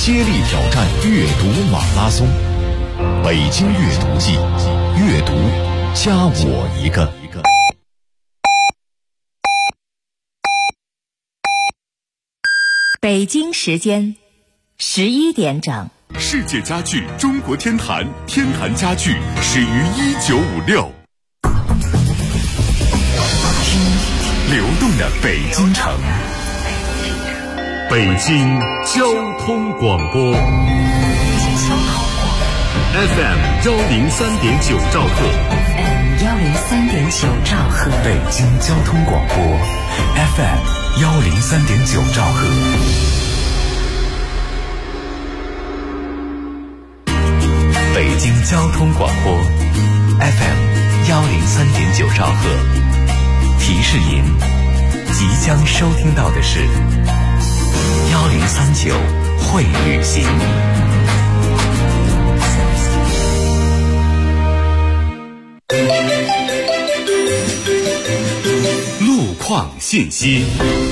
接力挑战阅读马拉松。北京阅读季，阅读加我一个。 北京时间11点整。 世界家具中国天坛，天坛家具始于1956。听流动的北京城，北京交通广播 FM 103.9兆赫 103.9兆赫， 北京交通广播 FM 103.9兆赫。北京交通广播 FM 103.9兆赫，提示您即将收听到的是1039会旅行。 路况信息。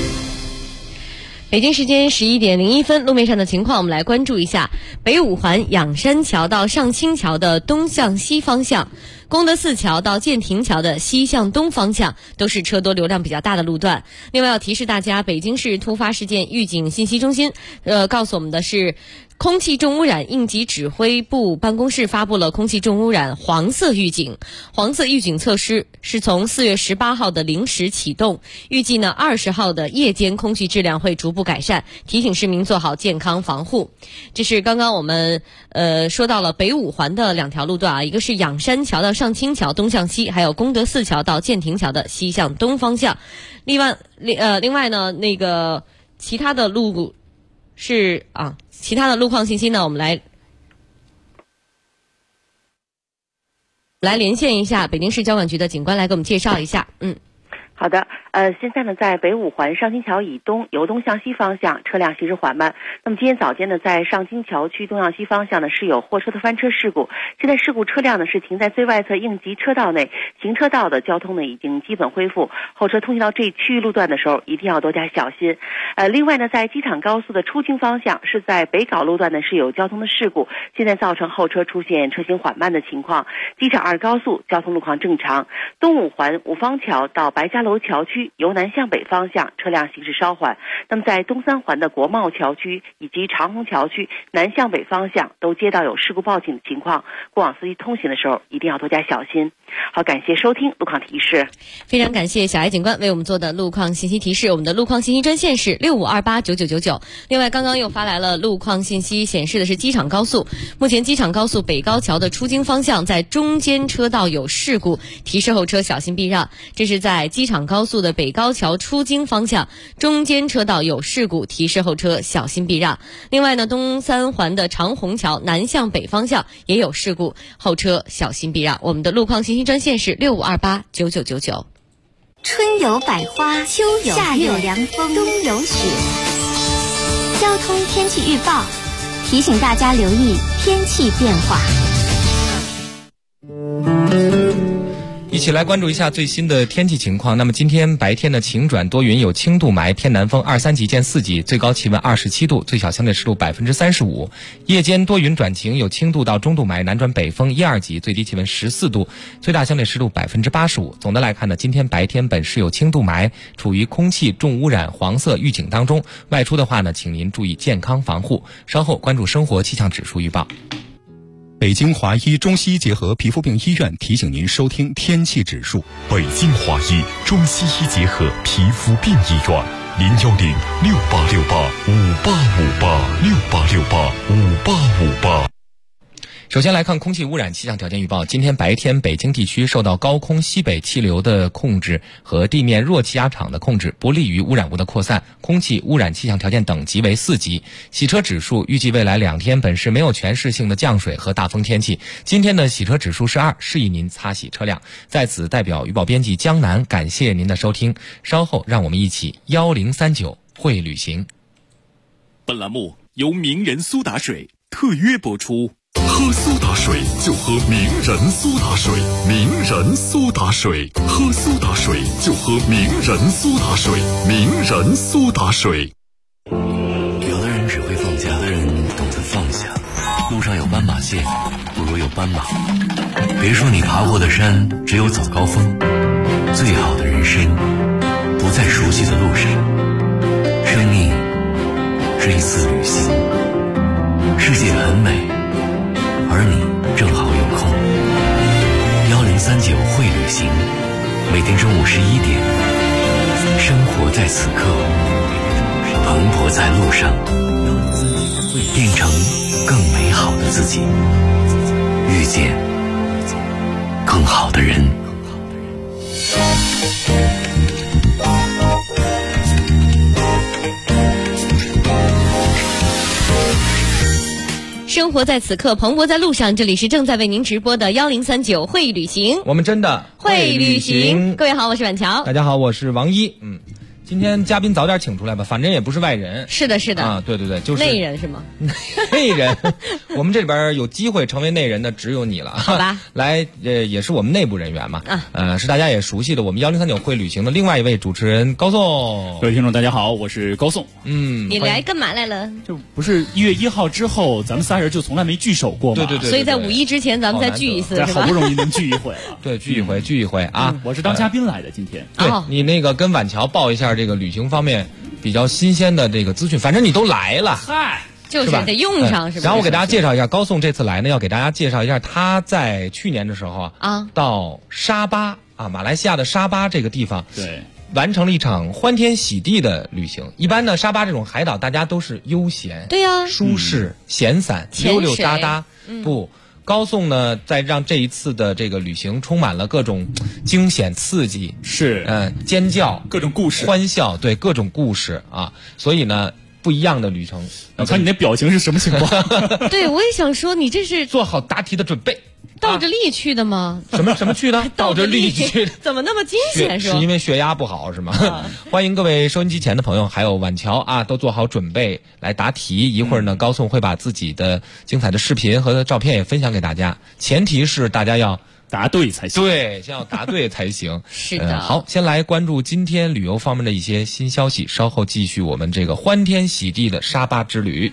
北京时间11点01分，路面上的情况我们来关注一下。北五环仰山桥到上清桥的东向西方向，功德寺桥到建亭桥的西向东方向都是车多流量比较大的路段。另外要提示大家，北京市突发事件预警信息中心告诉我们的是，空气重污染应急指挥部办公室发布了空气重污染黄色预警。黄色预警措施是从4月18号的0时启动，预计呢20号的夜间空气质量会逐步改善，提醒市民做好健康防护。这是刚刚我们说到了北五环的2条路段啊，一个是仰山桥到上清桥东向西，还有功德寺桥到建亭桥的西向东方向。另外呢，那个其他的路况信息呢，我们来连线一下北京市交管局的警官来给我们介绍一下。 好的，现在呢，在北五环上清桥以东由东向西方向车辆行驶缓慢。那么今天早间呢，在上清桥区东向西方向呢是有货车的翻车事故。现在事故车辆呢是停在最外侧应急车道内，行车道的交通呢已经基本恢复。后车通行到这区域路段的时候，一定要多加小心。另外呢，在机场高速的出京方向是在北碘路段呢是有交通的事故，现在造成后车出现车行缓慢的情况。机场2高速交通路况正常。东五环五方桥到白家楼桥区由南向北方向车辆行驶稍缓。那么在东三环的国贸桥区以及长虹桥区南向北方向都接到有事故报警的情况，过往司机通行的时候一定要多加小心。好，感谢收听路况提示。 非常感谢小艾警官为我们做的路况信息提示。我们的路况信息专线是65289999。另外刚刚又发来了路况信息，显示的是机场高速，目前机场高速北高桥的出京方向在中间车道有事故，提示后车小心避让。这是在机场高速的北高桥出京方向中间车道有事故，提示后车小心避让。另外呢，东三环的长虹桥南向北方向也有事故，后车小心避让。我们的路况信息专线是65289999。 春有百花，秋有夏有凉风，冬有雪。交通天气预报提醒大家留意天气变化。 一起来关注一下最新的天气情况。那么今天白天的晴转多云，有轻度霾，偏南风2、3级见4级，最高气温27度，最小相对湿度35%。夜间多云转晴，有轻度到中度霾，南转北风1、2级，最低气温14度，最大相对湿度85%。总的来看呢，今天白天本市有轻度霾，处于空气重污染黄色预警当中，外出的话呢，请您注意健康防护。稍后关注生活气象指数预报。 北京华医中西医结合皮肤病医院提醒您收听天气指数。北京华医中西医结合皮肤病医院，0106868585858，68685858。 首先来看空气污染气象条件预报。今天白天北京地区受到高空西北气流的控制和地面弱气压场的控制，不利于污染物的扩散，空气污染气象条件等级为4级。洗车指数预计未来2天本市没有全市性的降水和大风天气。今天的洗车指数是2，适宜您擦洗车辆。在此代表预报编辑江南感谢您的收听，稍后让我们一起1039会旅行。 本栏目由名人苏打水特约播出。喝苏打水就喝名人苏打水，名人苏打水，喝苏打水就喝名人苏打水，名人苏打水。 有的人只会放假，有的人懂路上有斑马线，不如有斑马。别说你爬过的山只有早高峰，最好的人生不在熟悉的路上。生命是一次旅行，世界很美，而你正好有空。1039会旅行，每天中午11点，生活在此刻，蓬勃在路上，变成更美好的自己，遇见更好的人。 生活在此刻，蓬勃在路上。这里是正在为您直播的1039会旅行， 我们真的会旅行。各位好，我是婉乔。 大家好，我是王一。今天嘉宾早点请出来吧，反正也不是外人。 是的，是的啊，对对对，就是内人是吗？ 内人，我们这里边有机会成为内人的只有你了。 好吧， 来，也是我们内部人员嘛。是大家也熟悉的我们1039会旅行的另外一位主持人高颂。 各位听众，大家好，我是高颂。 你来干嘛来了？ 就不是1月1号之后，咱们仨人就从来没聚首过嘛。 对， 所以在5·1之前，咱们再聚一次，是吧？ 好不容易能聚一回了。 对，聚一回啊！ 我是当嘉宾来的，今天。 对，你那个跟婉乔报一下这个旅行方面比较新鲜的这个资讯，反正你都来了， 嗨， 就是得用上，是吧？ 然后我给大家介绍一下，高颂这次来呢，要给大家介绍一下他在去年的时候到沙巴马来西亚的沙巴这个地方， 对， 完成了一场欢天喜地的旅行。一般呢，沙巴这种海岛大家都是悠闲， 对呀， 舒适、闲散、溜溜达达，不。高颂呢，在让这一次的这个旅行充满了各种惊险刺激， 是尖叫， 各种故事， 欢笑，对，各种故事啊，所以呢，不一样的旅程。 我看你那表情是什么情况？ 对，我也想说，你这是做好答题的准备。 倒着力去的吗？ 什么去的？倒着力去， 怎么那么惊险？ 是因为血压不好是吗？欢迎各位收音机前的朋友，还有婉乔都做好准备来答题。一会儿呢，高颂会把自己的精彩的视频和照片也分享给大家，前提是大家要答对才行。 对，先要答对才行。 是的。 好，先来关注今天旅游方面的一些新消息，稍后继续我们这个欢天喜地的沙巴之旅。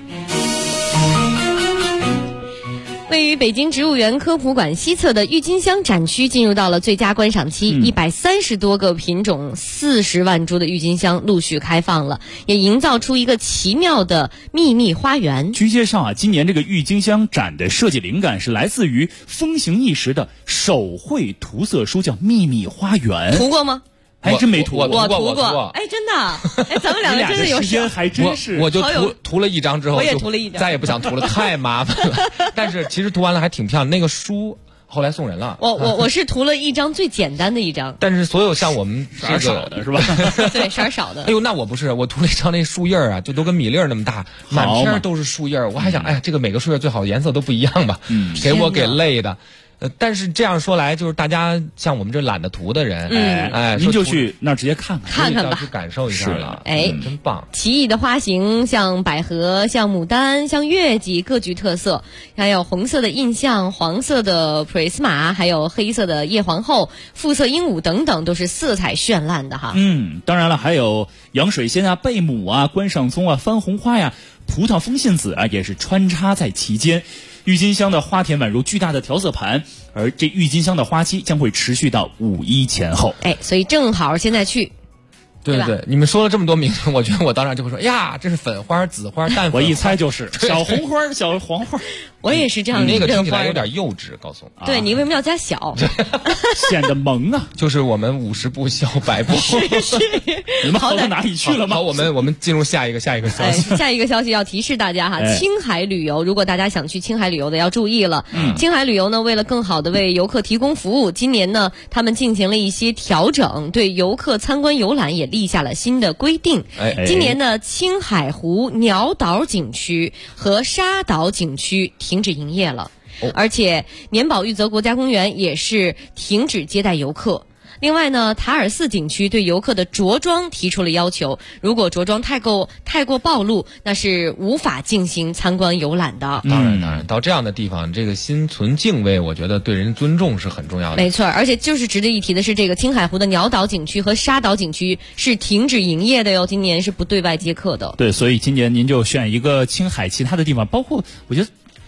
位于北京植物园科普馆西侧的郁金香展区进入到了最佳观赏期，130多个品种、40万株的郁金香陆续开放了，也营造出一个奇妙的秘密花园。 据介绍今年这个郁金香展的设计灵感是来自于风行一时的手绘涂色书，叫《秘密花园》。 涂过吗？ 还真没涂过， 我涂过。哎，真的，咱们两个真的有时间，还真是。 我就涂了一张之后， 我也涂了一张， 再也不想涂了，太麻烦了。但是其实涂完了还挺漂亮，那个书后来送人了。 我是涂了一张最简单的一张。 但是所有像我们色儿少的是吧？ 对，色儿少的。 哎呦，那我不是，我涂了一张那树叶就都跟米粒那么大，满天都是树叶。我还想，哎呀，这个每个树叶最好颜色都不一样吧？给我给累的。但是这样说来，就是大家像我们这懒得涂的人， 您就去那儿直接看看吧， 去感受一下了。真棒！ 奇异的花型，像百合、像牡丹、像月季，各具特色。还有红色的印象、黄色的普瑞斯玛，还有黑色的叶皇后、复色鹦鹉等等，都是色彩绚烂的哈。 当然了，还有洋水仙贝母观赏松番红花葡萄风信子也是穿插在其间。郁金香的花田宛如巨大的调色盘，而这郁金香的花期将会持续到5·1前后。 所以正好现在去。 对，你们说了这么多名字，我觉得我当然就会说呀，这是粉花、紫花、淡粉花。 我一猜就是小红花、小黄花。 我也是这样。 你那个听起来有点幼稚，告诉我。 对，你为什么要加小？ 显得萌啊！ 就是我们50步笑100步。 是。 你们好到哪里去了吗？ 好，我们进入下一个消息。 下一个消息要提示大家哈，青海旅游，如果大家想去青海旅游的要注意了。青海旅游呢，为了更好的为游客提供服务，今年呢，他们进行了一些调整，对游客参观游览也立下了新的规定。今年呢，青海湖鸟岛景区和沙岛景区停止营业了，而且年保玉泽国家公园也是停止接待游客。另外呢，塔尔寺景区对游客的着装提出了要求，如果着装太过暴露，那是无法进行参观游览的。 当然，到这样的地方，这个心存敬畏，我觉得对人尊重是很重要的。 没错，而且就是值得一提的是，这个青海湖的鸟岛景区和沙岛景区是停止营业的哟，今年是不对外接客的。 对，所以今年您就选一个青海其他的地方，包括我觉得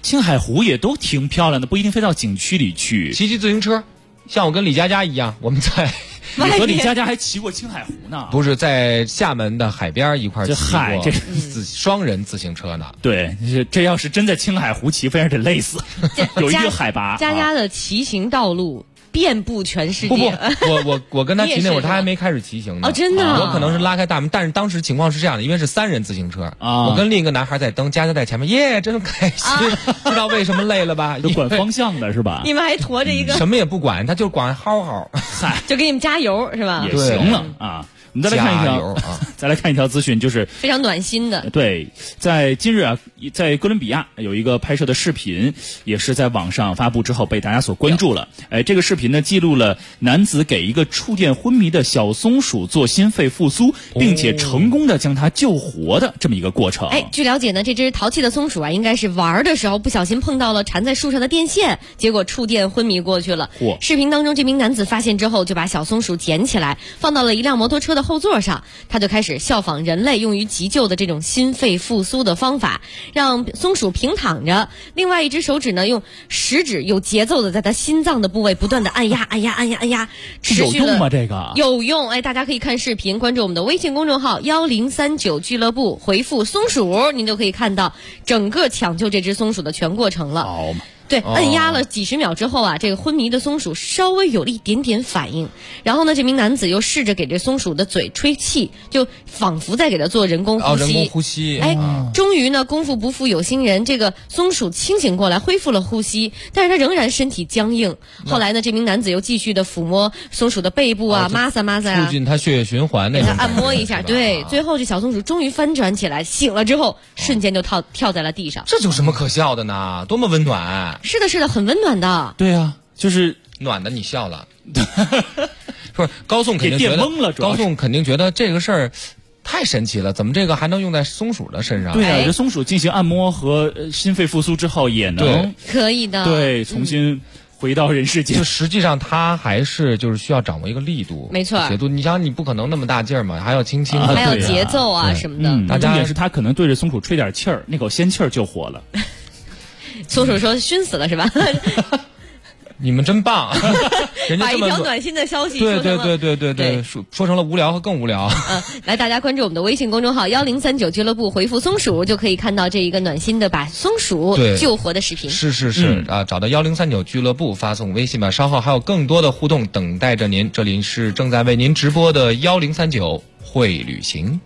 青海湖也都挺漂亮的，不一定非到景区里去。 骑自行车，像我跟李佳佳一样，我们在你和李佳佳还骑过青海湖呢？ 不是在厦门的海边一块骑过这双人自行车呢。 对，这要是真在青海湖骑，非常得累死。有一定海拔。 佳佳的骑行道路遍布全世界。 我跟他骑那会儿，他还没开始骑行呢。 哦，真的。 我可能是拉开大门，但是当时情况是这样的，因为是3人自行车，我跟另一个男孩在蹬，佳佳在前面，耶，真开心。知道为什么累了吧？ 就管方向的是吧？ 你们还驮着一个什么也不管，他就管薅薅， 就给你们加油是吧？ 也行了啊。我们再来看一条，再来看一条资讯，就是非常暖心的。 对，在今日啊，在哥伦比亚有一个拍摄的视频，也是在网上发布之后被大家所关注了。这个视频呢，记录了男子给一个触电昏迷的小松鼠做心肺复苏，并且成功的将它救活的这么一个过程。 据了解呢，这只淘气的松鼠啊，应该是玩的时候不小心碰到了缠在树上的电线，结果触电昏迷过去了。视频当中，这名男子发现之后，就把小松鼠捡起来，放到了一辆摩托车的后座上，他就开始效仿人类用于急救的这种心肺复苏的方法，让松鼠平躺着，另外一只手指呢用食指有节奏的在它心脏的部位不断的按压， 有用吗？这个有用。大家可以看视频，关注我们的微信公众号1039俱乐部，回复松鼠，您就可以看到整个抢救这只松鼠的全过程了。 好嘛。 对，按压了几十秒之后啊，这个昏迷的松鼠稍微有了一点点反应，然后呢，这名男子又试着给这松鼠的嘴吹气，就仿佛在给它做人工呼吸。 人工呼吸。 终于呢，功夫不负有心人，这个松鼠清醒过来，恢复了呼吸，但是它仍然身体僵硬。后来呢，这名男子又继续的抚摸松鼠的背部啊，抹撒呀， 促进它血液循环那种， 给它按摩一下。对，最后这小松鼠终于翻转起来，醒了之后，瞬间就跳在了地上。 这有什么可笑的呢？多么温暖！ 是的，很温暖的。 对啊，就是暖的你笑了。不是，高颂肯定觉得懵了， 高颂肯定觉得这个事儿太神奇了，怎么这个还能用在松鼠的身上？ 对啊，这松鼠进行按摩和心肺复苏之后也能可以的， 对，重新回到人世间。 就实际上它还是就是需要掌握一个力度， 没错， 节度。你想，你不可能那么大劲儿嘛，还要轻轻的， 还有节奏啊什么的。 大家也是他可能对着松鼠吹点气儿，那口仙气儿就活了。 松鼠说熏死了是吧？ 你们真棒，人家把一条暖心的消息对，说成了无聊和更无聊。 来，大家关注我们的微信公众号1039俱乐部，回复松鼠就可以看到这一个暖心的把松鼠救活的视频。 是找到1039俱乐部发送微信吧，稍后还有更多的互动等待着您。这里是正在为您直播的1039会旅行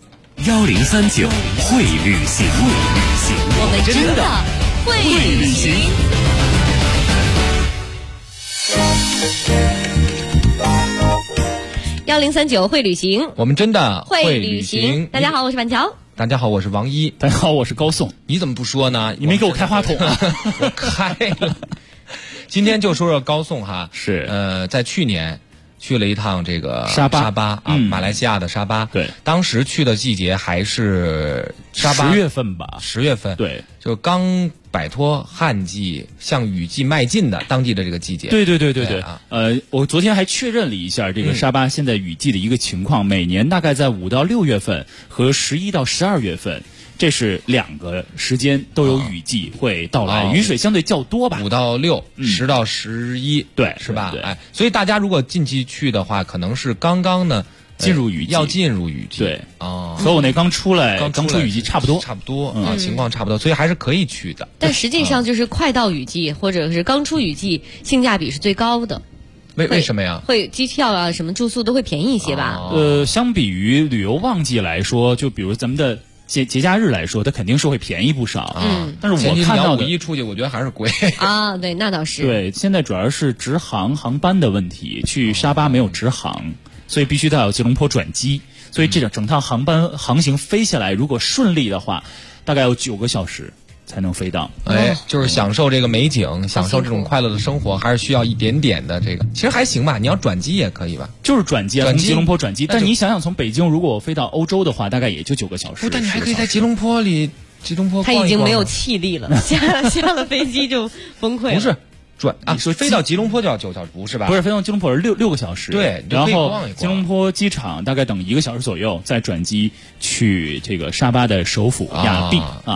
，1039会旅行， 我们真的会旅行。1039会旅行， 我们真的会旅行。大家好，我是板桥。 大家好，我是王一。 大家好，我是高颂。 你怎么不说呢？ 你没给我开话筒啊？ 我开了。今天就说说高颂哈， 是在去年去了一趟这个沙巴啊，马来西亚的沙巴。 对， 当时去的季节还是沙巴 10月份吧 ，10月份。 对， 就刚摆脱旱季，向雨季迈进的当地的这个季节。 对。我昨天还确认了一下这个沙巴现在雨季的一个情况，每年大概在5到6月份和11到12月份。这是2个时间都有雨季会到来，雨水相对较多吧 ，5到6、10到11， 对， 是吧？ 对， 所以大家如果近期去的话，可能是刚刚呢进入雨季， 要进入雨季， 对和我那刚出雨季差不多情况差不多，所以还是可以去的。 但实际上就是快到雨季或者是刚出雨季，性价比是最高的。 为什么呀？ 会机票啊，什么住宿都会便宜一些吧？ 相比于旅游旺季来说，就比如咱们的节假日来说，它肯定是会便宜不少。但是我看到 5·1出去，我觉得还是贵啊。对，那倒是。 对，现在主要是直航航班的问题，去沙巴没有直航，所以必须得有吉隆坡转机。所以这整趟航班航行飞下来，如果顺利的话，大概有9个小时才能飞到。 就是享受这个美景，享受这种快乐的生活，还是需要一点点的这个。其实还行吧，你要转机也可以吧？ 就是转机啊，从吉隆坡转机。但你想想，从北京如果我飞到欧洲的话，大概也就9个小时。 但你还可以在吉隆坡逛一逛。 他已经没有气力了，下了飞机就崩溃了。 不是你说飞到吉隆坡就要9小时，不是吧？ 不是，飞到吉隆坡是6个小时。 对， 然后吉隆坡机场大概等1个小时左右，再转机去这个沙巴的首府亚庇啊。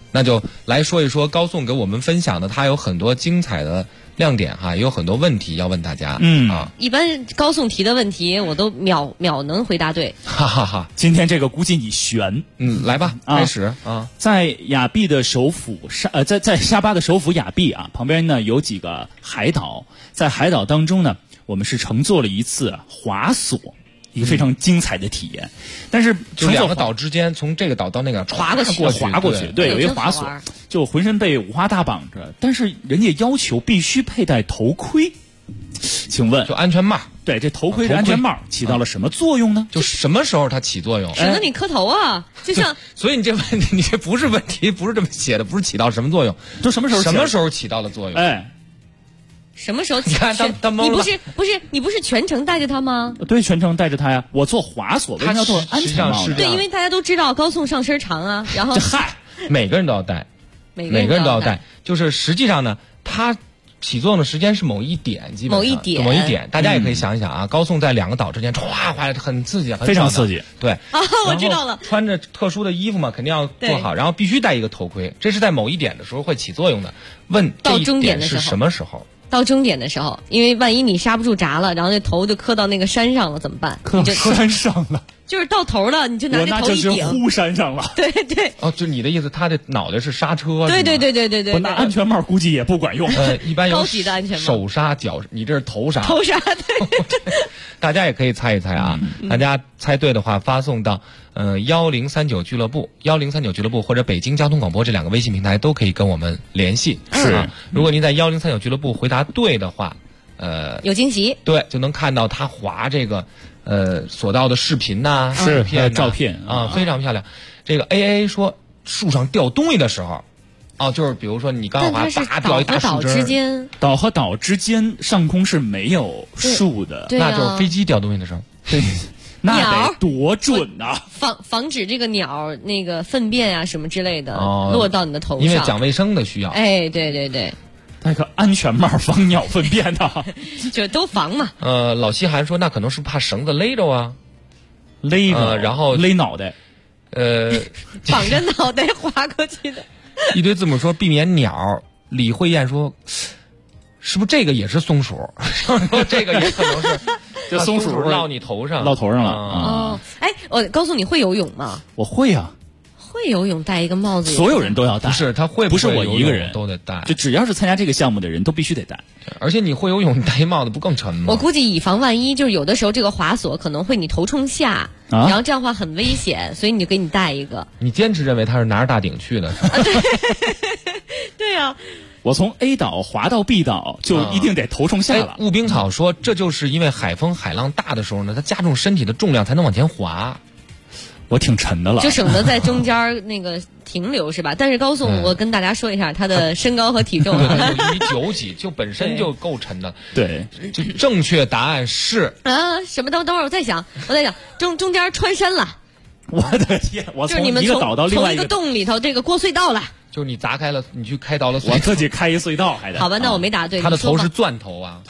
那就来说一说高颂给我们分享的，他有很多精彩的亮点哈，也有很多问题要问大家。 一般高颂提的问题我都秒能回答对。 哈哈哈， 今天这个估计你悬。 来吧，开始啊。 在雅碧的首府在沙巴的首府雅碧啊，旁边呢有几个海岛，在海岛当中呢，我们是乘坐了一次滑索。一个非常精彩的体验，但是就2个岛之间，从这个岛到那个滑过去，对，有一滑索，就浑身被五花大绑着，但是人家要求必须佩戴头盔，请问就安全帽， 对，这头盔是安全帽起到了什么作用呢？ 就什么时候它起作用？ 省得你磕头啊，就像所以你这问题，你这不是问题，不是这么写的，不是起到什么作用， 就什么时候起到了作用？ 哎。 什么时候？ 你看他懵了。 你不是全程带着它吗？ 对，全程带着它呀。我做滑索，为什么要做安全帽？ 对，因为大家都知道高颂上身长啊，然后每个人都要戴，每个人都要戴。就是实际上呢，它起作用的时间是某一点，基本上某一点，大家也可以想一想啊。高颂在2个岛之间歘很刺激， 非常刺激。 对啊，我知道了。 穿着特殊的衣服嘛，肯定要做好，然后必须戴一个头盔，这是在某一点的时候会起作用的。问到终点的是什么时候？ 到终点的时候，因为万一你刹不住闸了，然后那头就磕到那个山上了，怎么办？ 磕山上了， 就是到头了，你就拿那头一顶， 我那就是呼山上了。 对对。 哦，就你的意思，他的脑袋是刹车。 对。 我拿安全帽估计也不管用。 一般有高级的安全帽， 手刹、脚，你这是头刹。 头刹，对。 大家也可以猜一猜啊，大家猜对的话发送到1039俱乐部1039俱乐部或者北京交通广播这2个微信平台都可以跟我们联系。 是， 如果您在1039俱乐部回答对的话， 有惊喜。 对，就能看到他滑这个索道的视频呐、 照片啊，非常漂亮。这个 AA 说树上掉东西的时候。就是比如说你刚滑，掉一大树枝。 岛和岛之间上空是没有树的， 那就是飞机掉东西的时候。 对，那得多准啊！ 防止这个鸟那个粪便啊什么之类的落到你的头上， 因为讲卫生的需要。 哎，对。 戴个安全帽防鸟粪便的， 就都防嘛。 老西涵说那可能是怕绳子勒着啊， 勒着， 然后勒脑袋， 绑着脑袋滑过去的。 一堆字母说避免鸟，李慧燕说，是不是这个也是松鼠？说这个也可能是， 这松鼠落你头上， 落头上了。 我告诉你会游泳吗？ 我会啊。 会游泳戴一个帽子， 所有人都要戴。 不是他会不是我一个人都得戴， 就只要是参加这个项目的人都必须得戴。 而且你会游泳，你戴一帽子不更沉吗？ 我估计以防万一，就是有的时候这个滑索可能会你头冲下，然后这样的话很危险，所以你就给你戴一个。 你坚持认为他是拿着大顶去的？ 对啊。 我从 A 岛滑到 B 岛就一定得头冲下了。 雾冰草说，这就是因为海风海浪大的时候呢，它加重身体的重量才能往前滑。 我挺沉的了， 就省得在中间那个停留是吧？但是高颂，我跟大家说一下他的身高和体重 ，1.9几，就本身就够沉的。 对， 就正确答案是什么？等会儿我在想，中间穿山了。 我的天！我从一个岛到另外一个洞里头，这个过隧道了。 就是你砸开了，你去开到了隧道， 我自己开一隧道还得。 好吧，那我没答对。 他的头是钻头啊，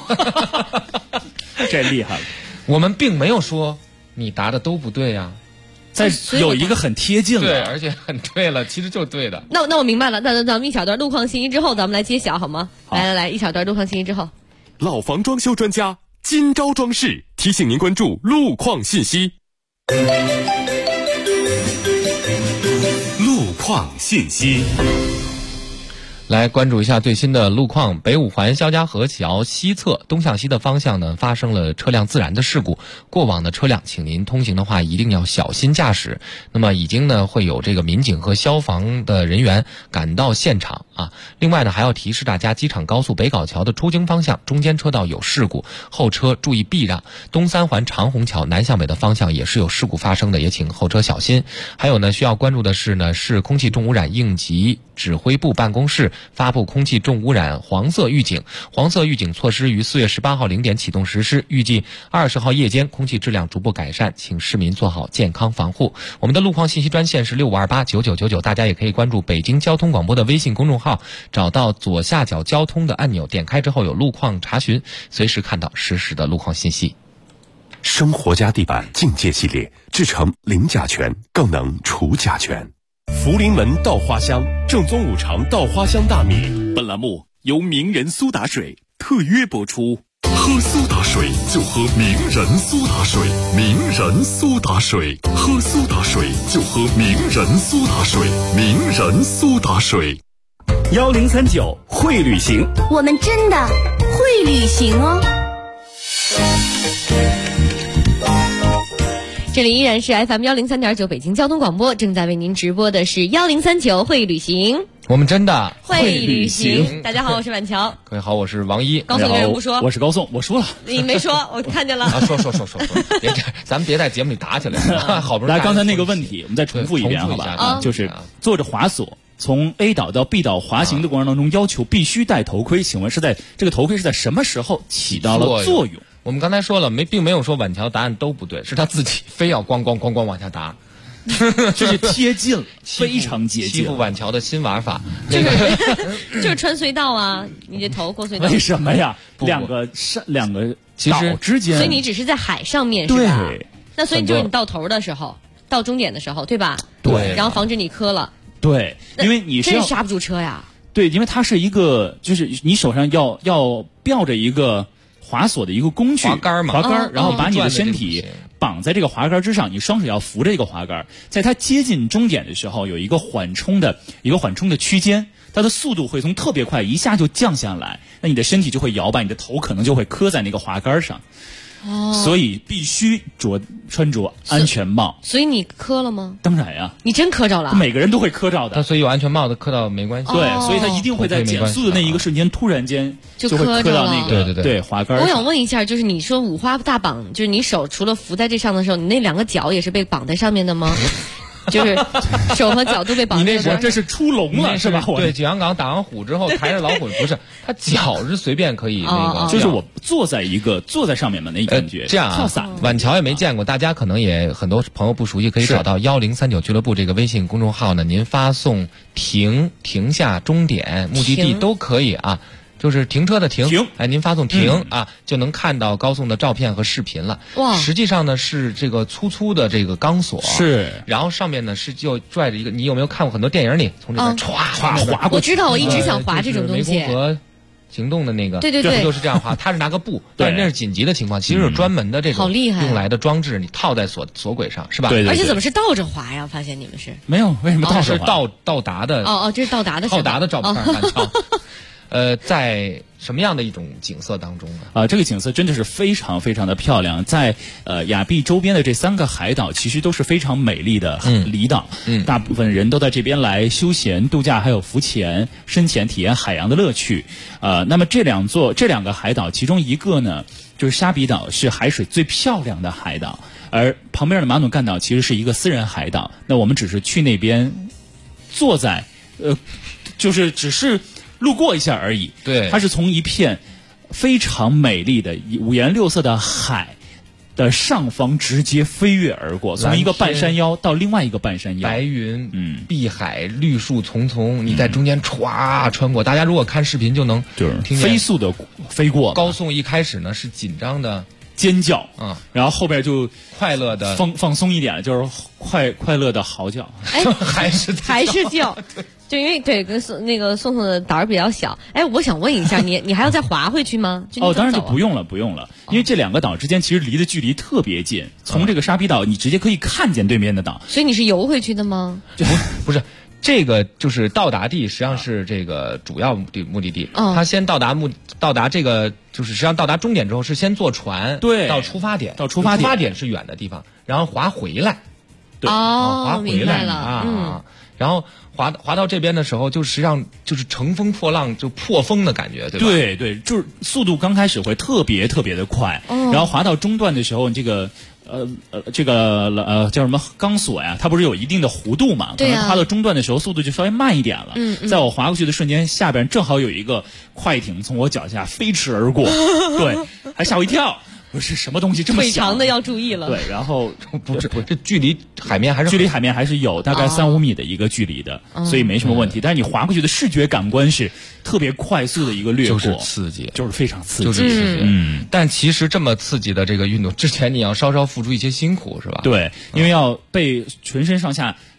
这厉害了。 我们并没有说你答的都不对呀。 在有一个很贴近了， 对，而且很对了，其实就是对的。 那我明白了，那咱们一小段路况信息之后，咱们来揭晓好吗？来，一小段路况信息之后。 老房装修专家金招装饰提醒您关注路况信息。路况信息。 来关注一下最新的路况。北五环肖家河桥西侧东向西的方向呢，发生了车辆自燃的事故。过往的车辆，请您通行的话一定要小心驾驶。那么已经呢会有这个民警和消防的人员赶到现场啊。另外呢还要提示大家，机场高速北碏桥的出京方向中间车道有事故，后车注意避让。东三环长虹桥南向北的方向也是有事故发生的，也请后车小心。还有呢需要关注的是呢，市空气重污染应急指挥部办公室发布空气重污染黄色预警。黄色预警措施于4月18号0点启动实施，预计20号夜间空气质量逐步改善，请市民做好健康防护。我们的路况信息专线是65289999，大家也可以关注北京交通广播的微信公众号，找到左下角交通的按钮，点开之后有路况查询，随时看到实时的路况信息。 生活家地板净界系列制成零甲醛，更能除甲醛。 福临门稻花香，正宗五常稻花香大米。 本栏目由名人苏打水特约播出。 喝苏打水就喝名人苏打水，名人苏打水，喝苏打水就喝名人苏打水，名人苏打水。 1039会旅行， 我们真的会旅行哦。 这里依然是 FM103.9北京交通广播，正在为您直播的是1039会旅行。 我们真的会旅行。大家好，我是婉乔。 各位好，我是王一。 高颂人不说， 我是高颂，我说了， 你没说，我看见了。 说，别这，咱们别在节目里打起来。好不容易。 来，刚才那个问题，我们再重复一遍，好吧？就是坐着滑索从 A 岛到 B 岛滑行的过程当中，要求必须戴头盔。请问是在这个头盔是在什么时候起到了作用？ 我们刚才说了，并没有说婉乔答案都不对，是他自己非要咣往下答。 这是贴近了，非常接近， 欺负婉乔的新玩法， 就是穿隧道啊，你这头过隧道。 为什么呀？两个岛之间， 所以你只是在海上面是吧？对。那所以就是你到头的时候，到终点的时候，对吧？ 对。 然后防止你磕了。 对，因为你真是刹不住车呀。 对，因为它是一个，就是你手上要吊着一个滑索的一个工具， 滑杆嘛， 然后把你的身体绑在这个滑杆之上，你双手要扶着这个滑杆，在它接近终点的时候，有一个缓冲的区间，它的速度会从特别快一下就降下来，那你的身体就会摇摆，你的头可能就会磕在那个滑杆上。所以必须穿着安全帽。 所以你磕了吗？ 当然呀， 你真磕着了。 每个人都会磕着的。 所以有安全帽的磕到没关系。 对，所以他一定会在减速的那一个瞬间，突然间就会磕到那个对滑杆。 我想问一下，就是你说五花大绑，就是你手除了扶在这上的时候，你那两个脚也是被绑在上面的吗？就是手和脚都被绑在我这是出笼了是吧？ 对，景阳冈打完虎之后抬着老虎，不是他脚是随便可以那个， 就是我坐在上面嘛，那感觉这样啊。婉乔也没见过，大家可能也很多朋友不熟悉，可以找到1039俱乐部这个微信公众号呢，您发送停下终点目的地都可以啊。就是停车的停，哎，您发送停啊，就能看到高颂的照片和视频了。哇，实际上呢是这个粗的这个钢索， 是， 然后上面呢是就拽着一个，你有没有看过很多电影里从这边歘滑过去？ 我知道，我一直想滑这种东西。 湄公河行动的那个， 对， 就是这样滑。他是拿个布，但是那是紧急的情况，其实有专门的这种用来的装置，你套在锁轨上，是吧？ 对。 而且怎么是倒着滑呀？发现你们是没有，为什么倒着滑？ 是到达的。 这是到达的。 到达的照片，蛮巧。在什么样的一种景色当中呢？ 这个景色真的是非常非常的漂亮。在亚庇周边的这3个海岛，其实都是非常美丽的离岛。大部分人都在这边来休闲度假，还有浮潜、深潜，体验海洋的乐趣。那么这两个海岛，其中一个呢，就是沙比岛，是海水最漂亮的海岛，而旁边的马努干岛其实是一个私人海岛。那我们只是去那边坐在就是只是路过一下而已。 对， 它是从一片非常美丽的五颜六色的海的上方直接飞跃而过，从一个半山腰到另外一个半山腰， 白云碧海，绿树丛丛，你在中间歘穿过。大家如果看视频就能听见飞速的飞过。 高颂一开始呢是紧张的尖叫，然后后边就快乐的放松一点，就是快乐的嚎叫。 哎，还是叫。就因为跟宋的胆儿比较小，哎，我想问一下你还要再滑回去吗？ 当然就不用了，因为这2个岛之间其实离的距离特别近，从这个沙比岛你直接可以看见对面的岛。 所以你是游回去的吗？ 不是，这个就是到达地实际上是这个主要目的地。他先到达这个就是实际上到达终点之后是先坐船到出发点，出发点是远的地方，然后滑回来。 对， 滑回来了然后滑到这边的时候，就实际上就是乘风破浪，就破风的感觉，对吧？ 对，就是速度刚开始会特别特别的快，然后滑到中段的时候，这个叫什么钢索呀，它不是有一定的弧度嘛？可能滑到中段的时候速度就稍微慢一点了。在我滑过去的瞬间，下边正好有一个快艇从我脚下飞驰而过，对，还吓我一跳。不是什么东西这么小， 腿长的要注意了。 对，然后不是这距离海面还是有大概3-5米的一个距离的，所以没什么问题。但是你滑过去的视觉感官是特别快速的一个掠过， 就是刺激， 就是非常刺激， 就是刺激。但其实这么刺激的这个运动之前，你要稍稍付出一些辛苦，是吧？ 对，因为要被全身上下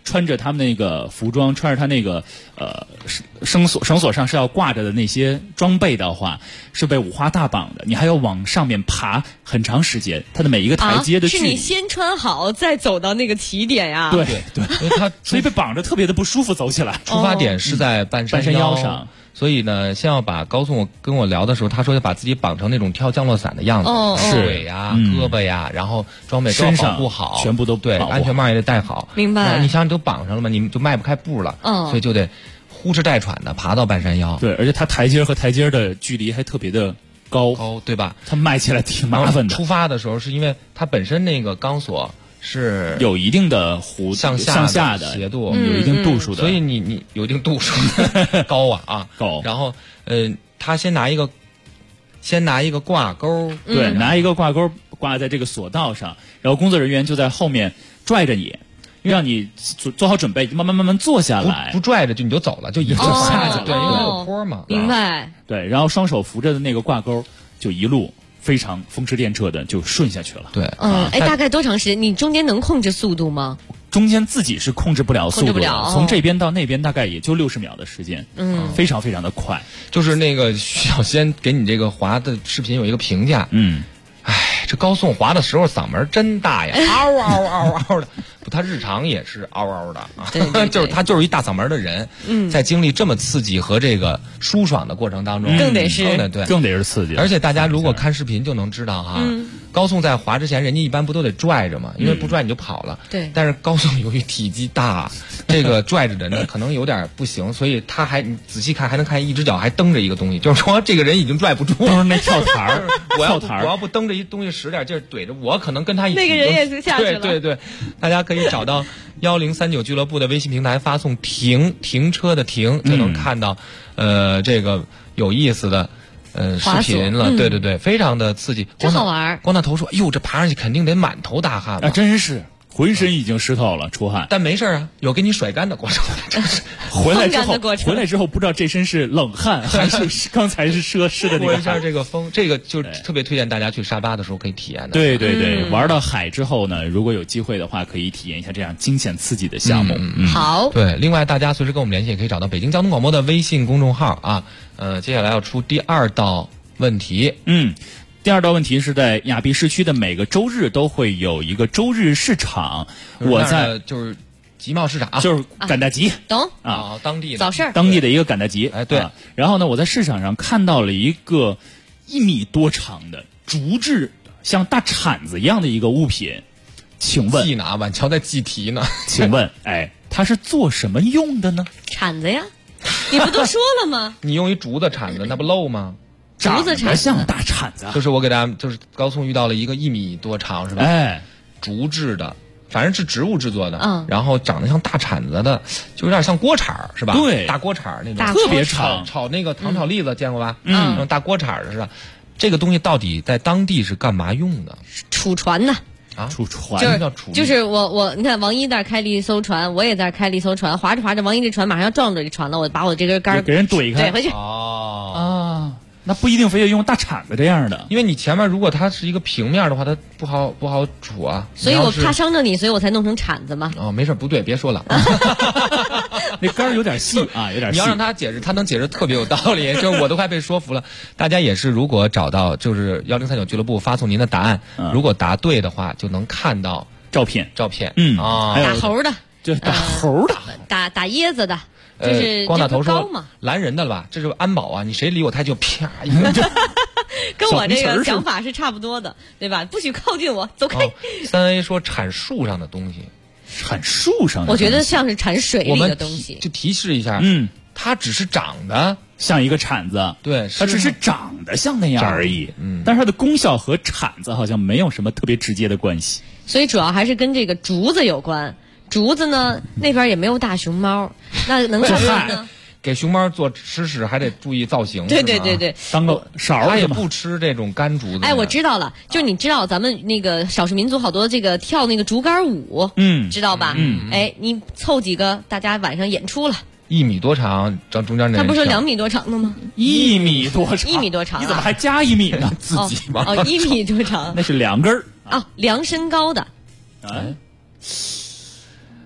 穿着他们那个服装，穿着他那个绳索上是要挂着的那些装备的话，是被五花大绑的，你还要往上面爬很长时间，它的每一个台阶的距离， 是你先穿好再走到那个起点呀？ 对， 因为它所以被绑着特别的不舒服，走起来。 出发点是在半山腰上。所以呢，先要把高颂跟我聊的时候，他说要把自己绑成那种跳降落伞的样子，腿呀、胳膊呀，然后装备都要保护好， 全部都对，安全帽也得戴好。 明白？ 你想想都绑上了嘛，你就迈不开步了，所以就得呼哧带喘的爬到半山腰。 对，而且它台阶和台阶的距离还特别的高，对吧？它迈起来挺麻烦的。 出发的时候是因为它本身那个钢索是有一定的向下的斜度， 有一定度数的， 所以你有一定度数高啊高。然后他先拿一个挂钩， 对，拿一个挂钩挂在这个索道上，然后工作人员就在后面拽着你，让你做好准备，慢慢坐下来， 不拽着就你就走了，就一路下去了，对，因为它有坡嘛。 明白。 对，然后双手扶着的那个挂钩，就一路非常风驰电掣的就顺下去了。 对， 大概多长时间？你中间能控制速度吗？ 中间自己是控制不了速度的，从这边到那边大概也就60秒的时间，非常非常的快。 就是那个徐小仙给你这个滑的视频有一个评价，这高颂滑的时候嗓门真大呀，嗷嗷嗷嗷的。他日常也是嗷嗷的啊， 对就是他就是一大嗓门的人，在经历这么刺激和这个舒爽的过程当中， 更得是刺激。 而且大家如果看视频就能知道哈，高颂在滑之前，人家一般不都得拽着嘛，因为不拽你就跑了。 对。 但是高颂由于体积大，这个拽着人呢可能有点不行，所以你仔细看还能看一只脚还蹬着一个东西，就是说这个人已经拽不住了。 都是那跳台儿， 我要不蹬着一东西使点劲儿怼着，我可能跟他那个人也是下去了。 对，大家可以找到1039俱乐部的微信平台，发送停车的停，就能看到这个有意思的视频了。对，非常的刺激， 真好玩。 光大头说：“哎呦，这爬上去肯定得满头大汗啊！”真是。浑身已经湿透了，出汗， 但没事啊，有给你甩干的过程。 回来之后不知道这身是冷汗还是刚才是湿的那个。 过一下这个风，这个就特别推荐大家去沙巴的时候可以体验的。 对，玩到海之后呢，如果有机会的话，可以体验一下这样惊险刺激的项目。 好。 对，另外大家随时跟我们联系，也可以找到北京交通广播的微信公众号啊。接下来要出第2道问题。 第2道问题是在雅碧市区的每个周日都会有一个周日市场，我在就是集贸市场， 就是赶大集， 懂啊，当地的早市， 当地的一个赶大集。 对。 然后呢，我在市场上看到了一个1米多长的竹制像大铲子一样的一个物品，请问记呢？晚桥在记题呢。 请问，它是做什么用的呢？ 铲子呀，你不都说了吗？ 你用一竹子铲子，那不漏吗？ 竹子铲像大铲子， 就是我给大家，就是高颂遇到了一个1米多长，是吧？竹制的，反正是植物制作的，然后长得像大铲子的，就有点像锅铲，是吧？ 对， 大锅铲那种， 特别长， 炒那个糖炒栗子见过吧？大锅铲似的。这个东西到底在当地是干嘛用的？ 储船呢？ 啊， 储船就是我你看王一在开了一艘船，我也在开了一艘船，划着划着，王一这船马上要撞着这船了，我把我这根杆给人怼开， 怼回去。 那不一定非要用大铲子这样的， 因为你前面如果它是一一个平面的话，它不好杵啊。 所以我怕伤着你，所以我才弄成铲子嘛。 没事，不对，别说了。 那杆有点细啊，有点细。 你要让他解释，他能解释特别有道理，就是我都快被说服了。大家也是，如果找到就是1039俱乐部发送您的答案，如果答对的话，就能看到照片。 打猴的， 就打猴的， 打椰子的。就是光大头说拦人的了吧？这是安保啊！你谁理我，他就啪一个。 跟我这个想法是差不多的，对吧？不许靠近我，走开。 3A 说铲树上的东西， 铲树上的， 我觉得像是铲水里的东西。 就提示一下，它只是长得像一个铲子， 对， 它只是长得像那样而已。但是它的功效和铲子好像没有什么特别直接的关系。 所以主要还是跟这个竹子有关。竹子呢，那边也没有大熊猫，那能干嘛呢？ 给熊猫做吃食还得注意造型。 对， 当个勺。 它也不吃这种干竹子。 我知道了，就你知道咱们那个少数民族好多这个跳那个竹竿舞，知道吧？你凑几个，大家晚上演出了。 1米多长，中间那。 他不是2米多长的吗 ？1米多长 ，1米多长。 你怎么还加1米呢？ 自己吧。 1米多长， 那是2根儿。 量身高的。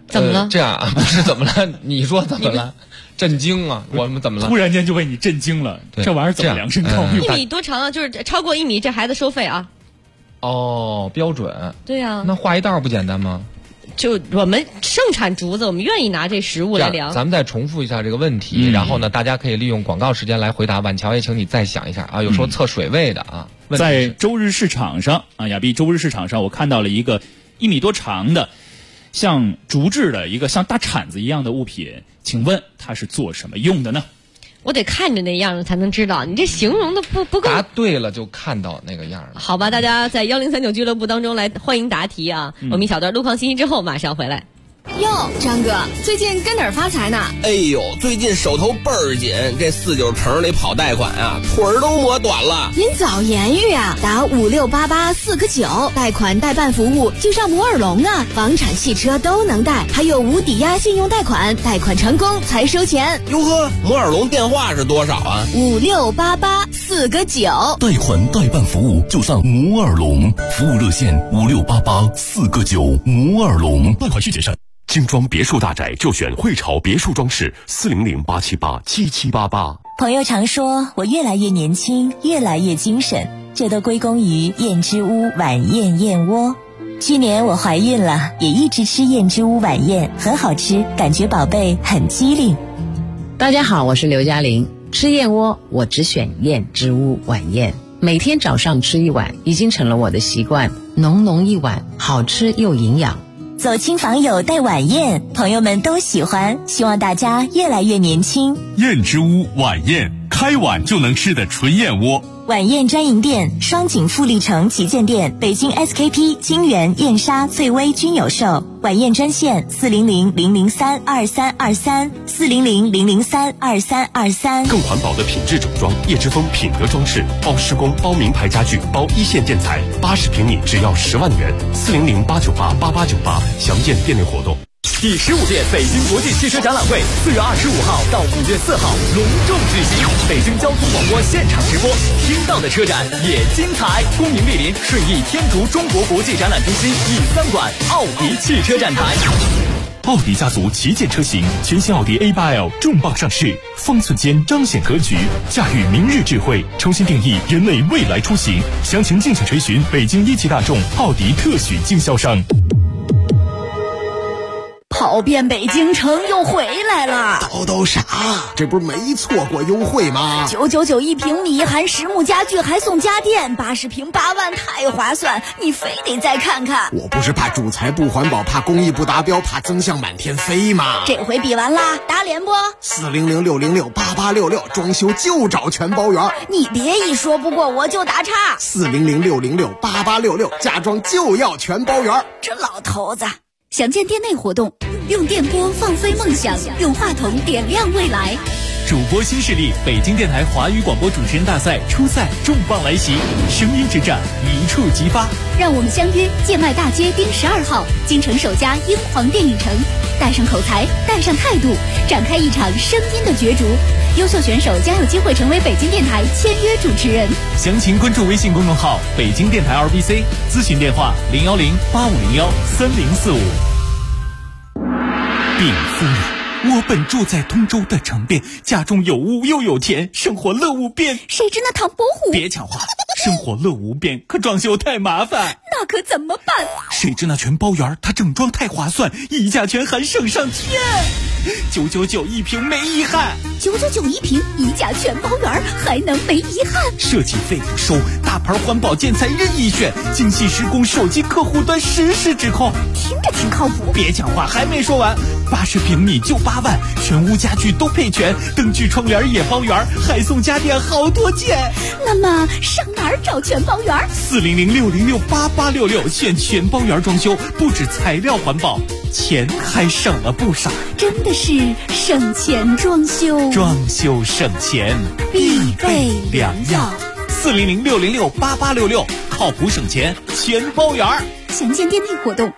怎么了？ 这样啊，不是怎么了？你说怎么了？震惊啊！我们怎么了？ 突然间就被你震惊了，这玩意儿怎么量身高 ？1米多长啊？就是超过1米，这孩子收费啊。 哦，标准。 对呀。 那画一道不简单吗？ 就我们盛产竹子，我们愿意拿这实物来量。 咱们再重复一下这个问题，然后呢，大家可以利用广告时间来回答。婉乔也请你再想一下啊，有说测水位的啊。 在周日市场上啊，亚碧周日市场上，我看到了一个1米多长的，像竹制的一个像大铲子一样的物品，请问它是做什么用的呢？ 我得看着那样子才能知道，你这形容的不够。 答对了就看到那个样了。 好吧，大家在1039俱乐部当中来欢迎答题啊！我们一小段路况信息之后马上回来。 哟，张哥，最近跟哪儿发财呢？ 哎呦，最近手头倍儿紧，这49城里跑贷款啊，腿儿都磨短了。 您早言语啊，打5688 4个9，贷款代办服务就上摩尔龙啊，房产、汽车都能贷，还有无抵押信用贷款，贷款成功才收钱。 哟呵，摩尔龙电话是多少啊 ？5688 4个9， 贷款代办服务就上摩尔龙，服务热线5688 4个9，摩尔龙，贷款需谨慎。精装别墅大宅就选汇潮别墅装饰，400-878-7788。 朋友常说我越来越年轻，越来越精神，这都归功于燕之屋晚宴燕窝。去年我怀孕了，也一直吃燕之屋晚宴，很好吃，感觉宝贝很机灵。 大家好，我是刘嘉玲。吃燕窝我只选燕之屋晚宴，每天早上吃一碗已经成了我的习惯，浓浓一碗，好吃又营养。 走亲访友带晚宴，朋友们都喜欢，希望大家越来越年轻。 燕之屋晚宴，开碗就能吃的纯燕窝。 晚宴专营店：双井富力城旗舰店、北京 SKP、金源、燕莎、翠微均有售。晚宴专线400-003-2323 400-003-2323。 更环保的品质整装，叶之峰品德装饰，包施工、包名牌家具、包一线建材，80平米只要10万元。400-898-8898，详见店内活动。 第15届北京国际汽车展览会4月25号到5月4号隆重举行，北京交通广播现场直播，听到的车展也精彩。恭迎莅临顺义天竺中国国际展览中心E3馆奥迪汽车展台。 奥迪家族旗舰车型，全新奥迪 A8L 重磅上市，方寸间彰显格局，驾驭明日智慧，重新定义人类未来出行。详情敬请垂询北京一汽大众奥迪特许经销商。 跑遍北京城又回来了， 都啥？这不是没错过优惠吗 ？999一平米，含实木家具还送家电，80平8万，太划算！你非得再看看。 我不是怕主材不环保，怕工艺不达标，怕增项满天飞吗？ 这回比完啦，打脸不 ？400-606-8866，装修就找全包圆。 你别一说不过我就打岔。 400-606-8866，家装就要全包圆。 这老头子。详见店内活动，用电波放飞梦想，用话筒点亮未来。 主播新势力，北京电台华语广播主持人大赛初赛重磅来袭，声音之战一触即发。 让我们相约建外大街丁12号，京城首家英皇电影城，带上口才，带上态度，展开一场声音的角逐。优秀选手将有机会成为北京电台签约主持人。 详情关注微信公众号北京电台 RBC， 咨询电话010-8501-3045。禀夫人，我本住在通州的城边，家中有屋又有田，生活乐无边。 谁知那唐伯虎？ 别抢话，生活乐无边，可装修太麻烦。 那可怎么办？ 谁知那全包圆，它整装太划算，溢价权还省上天。999一平没遗憾 ，999一平，溢价全包圆，还能没遗憾？ 设计费不收，大牌环保建材任意选，精细施工，手机客户端实时指控， 听着挺靠谱。 别讲话，还没说完，80平米就8万，全屋家具都配全，灯具窗帘也包圆，还送家电好多件。 那么上哪儿找全包圆 ？400-606-8866，选全包圆装修，不止材料环保，钱还省了不少。 真的是省钱装修， 装修省钱必备良药。 400-606-8866，靠谱省钱全包圆。 详见店内活动。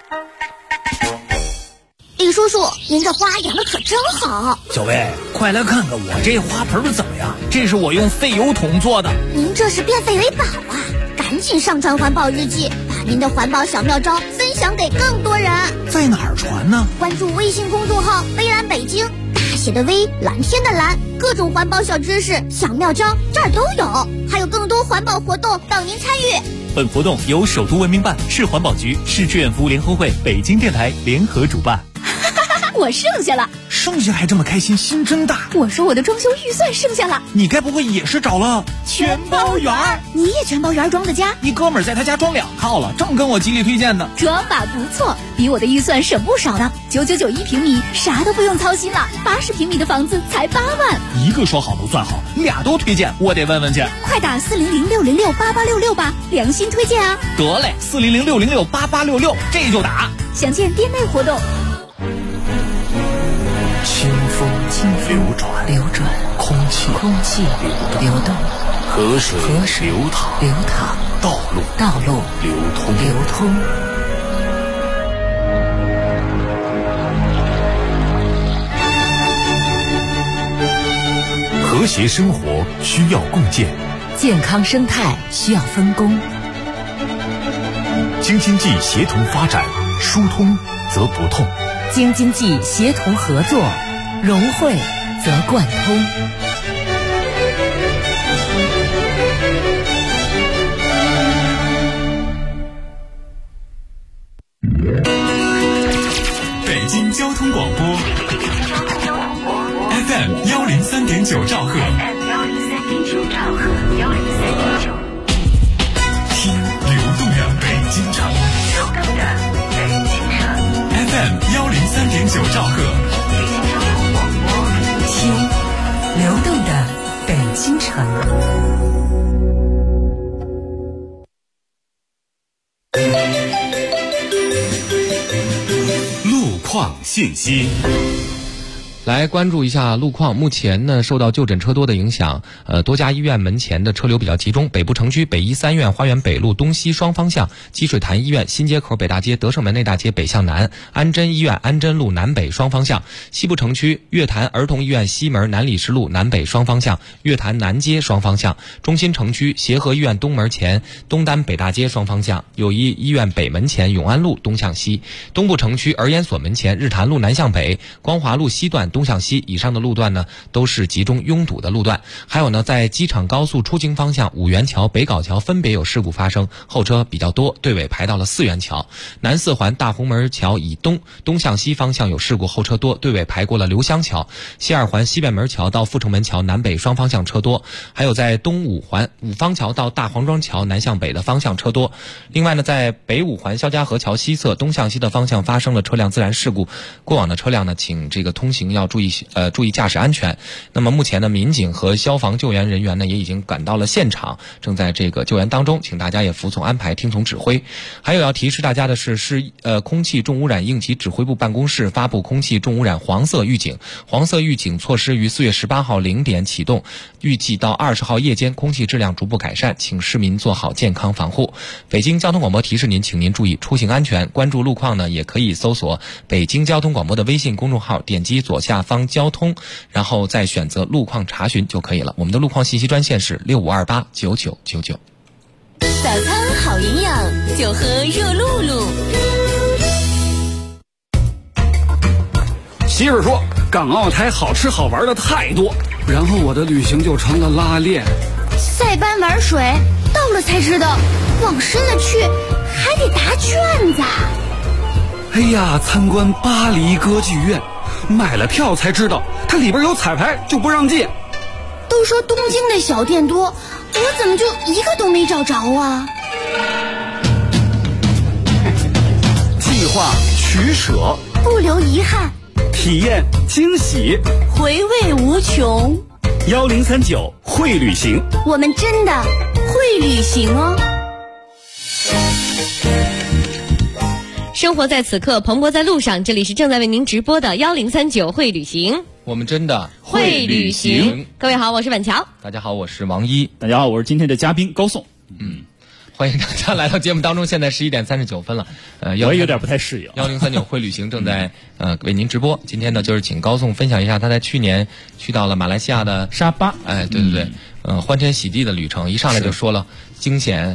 李叔叔，您的花养的可真好。 小薇，快来看看我这花盆怎么样？这是我用废油桶做的。 您这是变废为宝啊！赶紧上传环保日记，把您的环保小妙招分享给更多人。 在哪儿传呢？ 关注微信公众号微蓝北京，大写的微，蓝天的蓝，各种环保小知识、小妙招这儿都有，还有更多环保活动等您参与。 本活动由首都文明办、市环保局、市志愿服务联合会、北京电台联合主办。 我剩下了， 剩下还这么开心，心真大。 我说我的装修预算剩下了， 你该不会也是找了全包园？你也全包园装的家？ 一哥们儿在他家装2套了，正跟我极力推荐呢。 装法不错，比我的预算省不少呢。9991平米，啥都不用操心了。80平米的房子才8万。 一个说好不算好，2都推荐，我得问问去。 快打400-606-8866吧，良心推荐啊！ 得嘞，400-606-8866，这就打。 详见店内活动。 清风流转，空气流动，河水流淌，道路流通。 和谐生活需要共建， 健康生态需要分工。 京津冀协同发展，疏通则不痛。 京津冀协同合作，融汇则贯通。 北京交通广播 FM 103.9兆赫，听流动的北京城。FM 103.9兆赫， 听流动的北京城。 路况信息。 来关注一下路况。目前呢，受到就诊车多的影响，多家医院门前的车流比较集中。北部城区北医三院花园北路东西双方向，积水潭医院新街口北大街德胜门内大街北向南，安贞医院安贞路南北双方向。西部城区月坛儿童医院西门南礼士路南北双方向，月坛南街双方向。中心城区协和医院东门前东单北大街双方向，友谊医院北门前永安路东向西。东部城区儿研所门前日坛路南向北，光华路西段东向西，以上的路段呢都是集中拥堵的路段。还有呢，在机场高速出京方向五元桥、北碞桥分别有事故发生，后车比较多，队尾排到了4元桥。南四环大红门桥以东向西方向有事故，后车多，队尾排过了刘香桥。西二环西便门桥到阜成门桥南北双方向车多。还有在东五环五方桥到大黄庄桥南向北的方向车多。另外呢，在北五环肖家河桥西侧东向西的方向发生了车辆自燃事故，过往的车辆呢，请这个通行要注意驾驶安全。那么目前呢，民警和消防救援人员呢也已经赶到了现场，正在这个救援当中，请大家也服从安排，听从指挥。还有要提示大家的是，空气重污染应急指挥部办公室发布空气重污染黄色预警。黄色预警措施于4月18号0点启动，预计到20号夜间空气质量逐步改善，请市民做好健康防护。北京交通广播提示您，请您注意出行安全。关注路况呢，也可以搜索北京交通广播的微信公众号，点击左下方交通，然后再选择路况查询就可以了。我们的路况信息专线是65289999。 早餐好营养，就喝热露露。 媳妇说港澳台好吃好玩的太多，然后我的旅行就成了拉练。 塞班玩水，到了才知道，往深了去还得答卷子。 哎呀，参观巴黎歌剧院，买了票才知道它里边有彩排，就不让进。 都说东京的小店多，我怎么就一个都没找着啊？ 计划取舍， 不留遗憾， 体验惊喜， 回味无穷。 1039会旅行， 我们真的会旅行哦。 生活在此刻，蓬勃在路上。这里是正在为您直播的1039会旅行， 我们真的会旅行。各位好，我是板桥。 大家好，我是王一。 大家好，我是今天的嘉宾高颂。 欢迎大家来到节目当中。现在11点39分了， 我也有点不太适应。 1039会旅行正在为您直播。今天呢，就是请高颂分享一下他在去年去到了马来西亚的沙巴。 对，欢天喜地的旅程。一上来就说了惊险。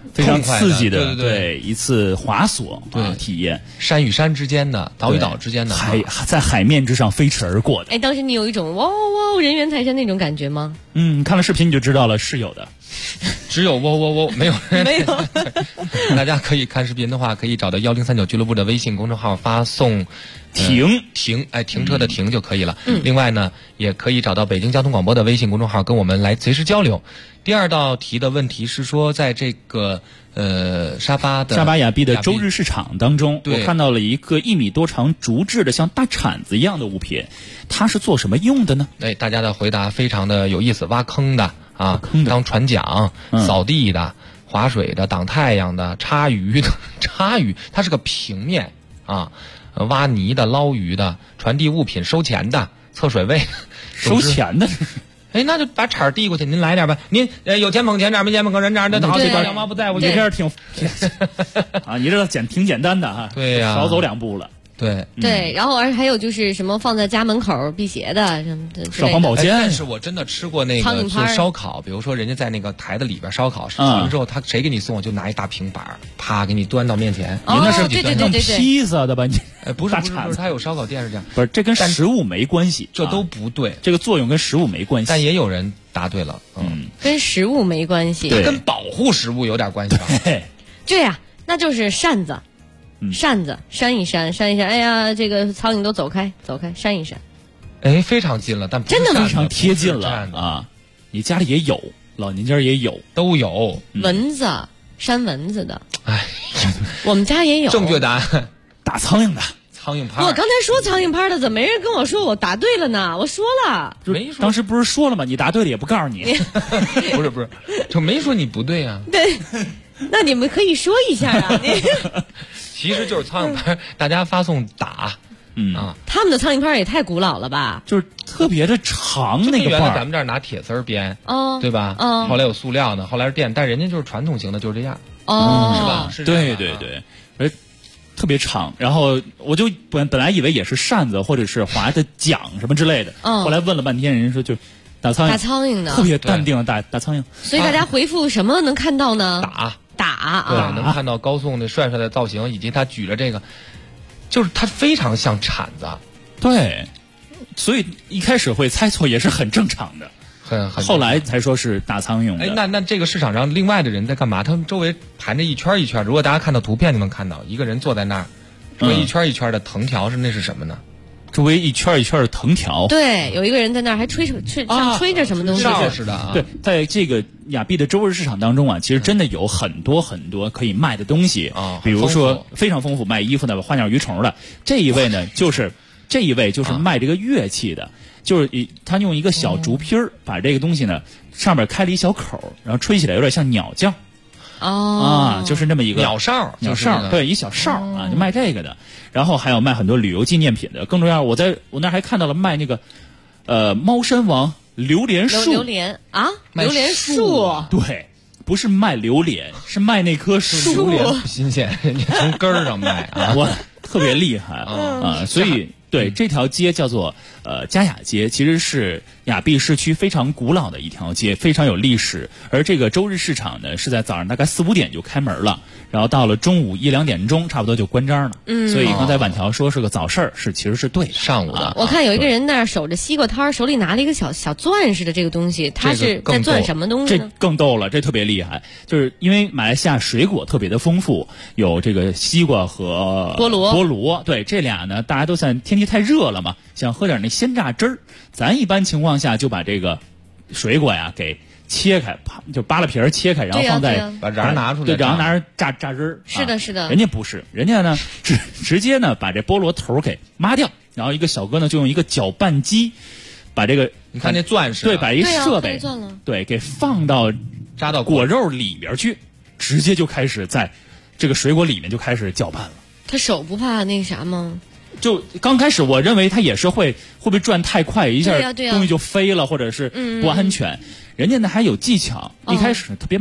非常刺激的， 对一次滑索体验， 山与山之间的，岛与岛之间的， 在海面之上飞驰而过的。 哎，当时你有一种哇哇人猿财神那种感觉吗？ 看了视频你就知道了，是有的。 只有喔喔喔，没有人没有。 大家可以看视频的话，可以找到1039俱乐部的微信公众号，发送停， 停车的停就可以了。另外呢，也可以找到北京交通广播的微信公众号，跟我们来随时交流。第二道题的问题是说，在这个沙巴雅碧的周日市场当中，我看到了一个1米多长竹制的像大铲子一样的物品，它是做什么用的呢？ 哎，大家的回答非常的有意思，挖坑的啊，当船桨、扫地的、划水的、挡太阳的、插鱼的，它是个平面啊，挖泥的、捞鱼的、传递物品、收钱的、测水位、 收钱的。 哎，那就把铲儿递过去，您来点吧。您有钱捧钱，这儿没钱捧个人，这儿的好，这边2毛不在乎。 你这挺啊，你这挺简单的哈。 对呀， 少走2步了。 对，然后还有就是什么放在家门口辟邪的什么的， 少黄宝剑。 但是我真的吃过那个做烧烤，比如说人家在那个台子里边烧烤，烤完之后他谁给你送，就拿一大平板，啪给你端到面前。 您那是对披萨的吧？你不是，他有烧烤店是这样。 不是，这跟食物没关系， 这都不对。 这个作用跟食物没关系。 但也有人答对了， 跟食物没关系， 跟保护食物有点关系吧？ 对呀，那就是扇子。扇子扇一扇，哎呀，这个苍蝇都走开，扇一扇。 哎，非常近了，但真的非常贴近了啊！你家里也有，老您家也有， 都有蚊子，扇蚊子的。哎，我们家也有。 正确答案， 打苍蝇的苍蝇拍。 我刚才说苍蝇拍的，怎么没人跟我说我答对了呢？我说了， 没说。 当时不是说了吗？你答对了也不告诉你。 不是，就没说你不对啊。 对，那你们可以说一下啊。 其实就是苍蝇拍，大家发送打， 他们的苍蝇拍也太古老了吧？ 就是特别的长那个原来咱们这儿拿铁丝编，对吧？后来有塑料的，后来是电，但人家就是传统型的，就是这样，是吧？是对，而特别长。然后我就本来以为也是扇子或者是划的桨什么之类的，后来问了半天，人家说就打苍蝇的，特别淡定的打苍蝇。 所以大家回复什么能看到呢？ 打对，能看到高颂那帅的造型，以及他举着这个，就是他非常像铲子。 对，所以一开始会猜错也是很正常的，后来才说是打苍蝇的。 哎，那这个市场上另外的人在干嘛？他们周围盘着一圈一圈，如果大家看到图片就能看到，一个人坐在那儿，周围一圈一圈的藤条那是什么呢？ 周围一圈一圈的藤条， 对，有一个人在那儿还吹着什么东西似的啊。 对，在这个雅碧的周日市场当中啊，其实真的有很多可以卖的东西啊，比如说非常丰富，卖衣服的、花鸟鱼虫的。这一位就是卖这个乐器的，就是他用一个小竹坯儿把这个东西呢上面开了一小口，然后吹起来有点像鸟叫。就是这么一个鸟哨， 对，一小哨啊，就卖这个的。然后还有卖很多旅游纪念品的。更重要，我那还看到了卖那个猫山王榴莲树。 榴莲树， 对，不是卖榴莲，是卖那棵树。 榴莲不新鲜，人家从根儿上卖啊， 我特别厉害啊，所以。对，这条街叫做嘉雅街，其实是雅碧市区非常古老的一条街，非常有历史。而这个周日市场呢，是在早上大概4、5点就开门了，然后到了中午1、2点钟，差不多就关张了。所以刚才婉条说是个早市儿，其实是对的。 上午的， 我看有一个人那儿守着西瓜摊儿，手里拿了一个小钻似的这个东西，他是在钻什么东西呢？ 这更逗了，这特别厉害，就是因为马来西亚水果特别的丰富，有这个西瓜和菠萝，对，这俩呢，大家都算天气太热了嘛，想喝点那鲜榨汁儿，咱一般情况下就把这个水果呀给切开，就扒了皮儿切开，然后放在把瓤拿出来， 对，然后拿着榨汁儿。 是的， 人家不是，人家呢直接呢把这菠萝头给抹掉，然后一个小哥呢就用一个搅拌机把这个你看那钻石， 对，把一设备对给放到扎到果肉里边去，直接就开始在这个水果里面就开始搅拌了。 他手不怕那个啥吗？ 就刚开始我认为他也是会不会转太快，一下东西就飞了，或者是不安全。人家呢还有技巧，一开始特别慢，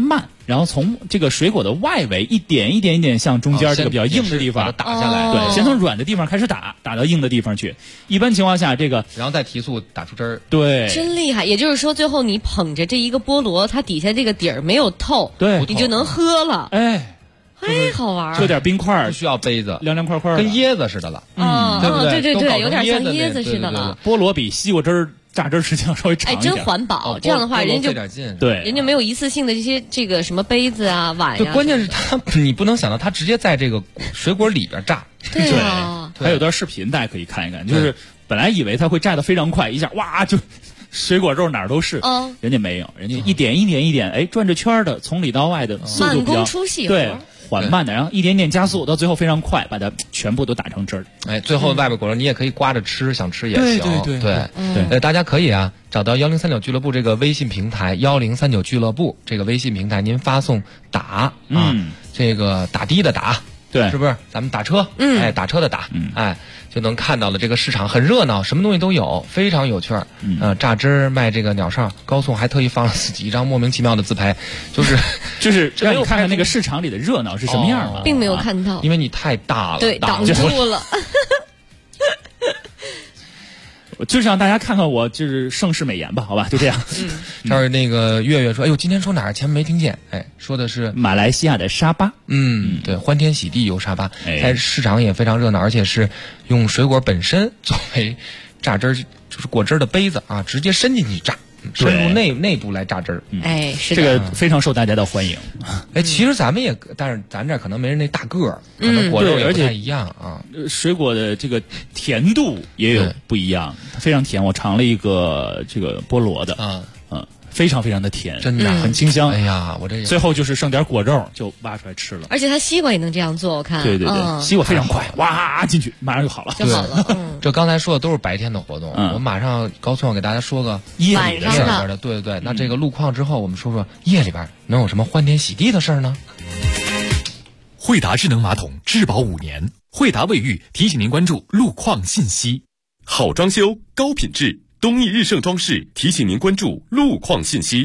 然后从这个水果的外围一点一点向中间这个比较硬的地方打下来， 对，先从软的地方开始打到硬的地方去。一般情况下，这个然后再提速打出汁儿， 对， 真厉害。也就是说，最后你捧着这一个菠萝，它底下这个底儿没有透， 对， 你就能喝了。 哎， 好玩。 搁点冰块， 不需要杯子， 凉块块， 跟椰子似的了， 对不对？ 对，有点像椰子似的了。 菠萝比西瓜汁儿榨汁时间稍微长一点， 真环保。这样的话，人家就对， 人家没有一次性的这个什么杯子啊、碗呀。 关键是你不能想到它直接在这个水果里边榨。 对啊， 还有段视频大家可以看一看，就是本来以为它会榨得非常快，一下哇就水果肉哪儿都是，人家没有，人家一点一点，哎，转着圈的从里到外的速度比较慢工出细活， 对。缓慢的，然后一点点加速，到最后非常快，把它全部都打成汁儿。 哎，最后外边果肉你也可以刮着吃，想吃也行。 对， 大家可以啊，找到1039俱乐部这个微信平台，1039俱乐部这个微信平台，您发送打这个打的的打， 对， 是不是？咱们打车，哎，打车的打，哎，就能看到了这个市场很热闹，什么东西都有，非常有趣儿。榨汁卖这个鸟哨，高颂还特意放了自己一张莫名其妙的自拍，就是让你看看那个市场里的热闹是什么样的， 并没有看到， 因为你太大了， 对，挡住了。 就是让大家看看我就是盛世美颜吧，好吧，就这样。 这儿那个月月说，哎呦，今天说哪儿？前面没听见。哎，说的是马来西亚的沙巴。 对，欢天喜地游沙巴，在市场也非常热闹，而且是用水果本身作为榨汁儿，就是果汁的杯子啊，直接伸进去榨。深入内部来榨汁儿， 哎，是这个非常受大家的欢迎。 哎，其实咱们也，但是咱这可能没人那大个儿，可能果肉也不太一样啊。 水果的这个甜度也有不一样，它非常甜。我尝了一个这个菠萝的，非常非常的甜， 真的很清香。 哎呀，我这最后就是剩点果肉就挖出来吃了。 而且它西瓜也能这样做，我看。 对，西瓜非常快，哇进去马上就好了。 这刚才说的都是白天的活动，我马上高颂要给大家说个夜里边的。对，那这个路况之后，我们说说夜里边能有什么欢天喜地的事儿呢？ 惠达智能马桶质保5年，惠达卫浴提醒您关注路况信息。好装修，高品质。东义日盛装饰提醒您关注路况信息。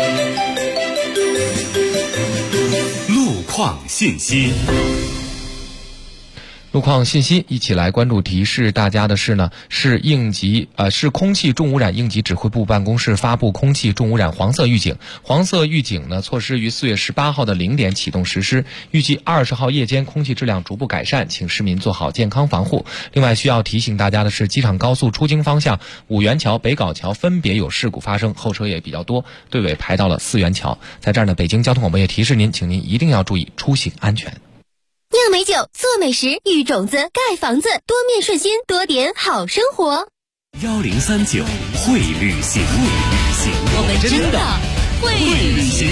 路况信息。 路况信息，一起来关注提示大家的是呢，是空气重污染应急指挥部办公室发布空气重污染黄色预警。黄色预警呢，措施于4月18号的0点启动实施，预计20号夜间空气质量逐步改善，请市民做好健康防护。另外需要提醒大家的是，机场高速出京方向五元桥、北碏桥分别有事故发生，后车也比较多，队尾排到了4元桥。在这儿呢，北京交通广播也提示您，请您一定要注意出行安全。 酿美酒，做美食，育种子，盖房子，多面顺心，多点好生活。 1039会旅行， 我们真的会旅行。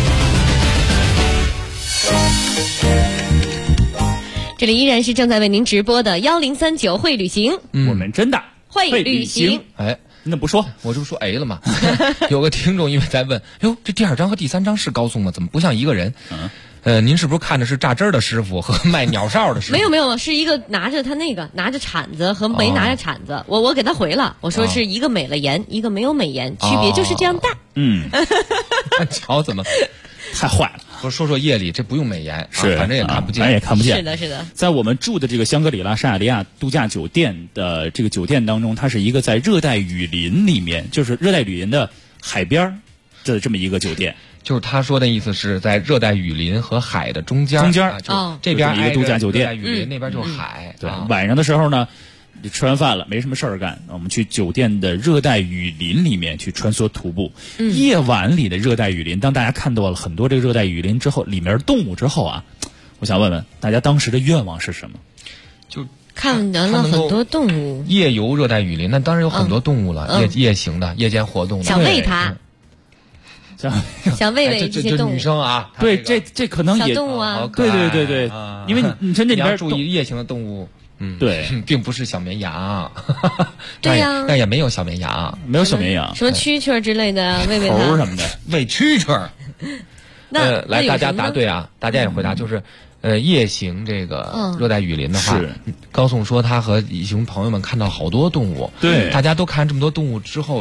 这里依然是正在为您直播的1039会旅行， 我们真的会旅行。 哎， 那不说， 我这不说了吗？有个听众因为在问，哟，这第2章和第3章是高颂吗？怎么不像一个人？您是不是看的是榨汁儿的师傅和卖鸟哨的师傅？ 没有，是一个拿着铲子和没拿着铲子。我给他回了，我说是一个美了颜，一个没有美颜，区别就是这样大。 瞧怎么太坏了。 我说夜里这不用美颜， 是反正也看不见， 也看不见。 是的。 在我们住的这个香格里拉沙雅利亚度假酒店的这个酒店当中，它是一个在热带雨林里面，就是热带雨林的海边的这么一个酒店。 就是他说的意思是在热带雨林和海的中间，这边一个度假酒店， 雨林那边就是海。 对，晚上的时候呢，吃完饭了没什么事儿干，我们去酒店的热带雨林里面去穿梭徒步。夜晚里的热带雨林，当大家看到了很多这个热带雨林之后，里面动物之后啊，我想问问大家当时的愿望是什么？ 就看完了很多动物， 夜游热带雨林，那当然有很多动物了，夜行的、夜间活动的， 想喂它。想喂喂这些动物， 女生啊， 对，这可能也小动物啊， 对，因为你说那里边注意夜行的动物， 对， 并不是小绵羊， 对呀， 但也没有小绵羊， 没有小绵羊， 什么蛐蛐之类的，喂喂猴什么的， 喂蛐蛐。来，大家答对啊，大家也回答，就是夜行这个热带雨林的话，高颂说他和一群朋友们看到好多动物， 对， 大家都看这么多动物之后的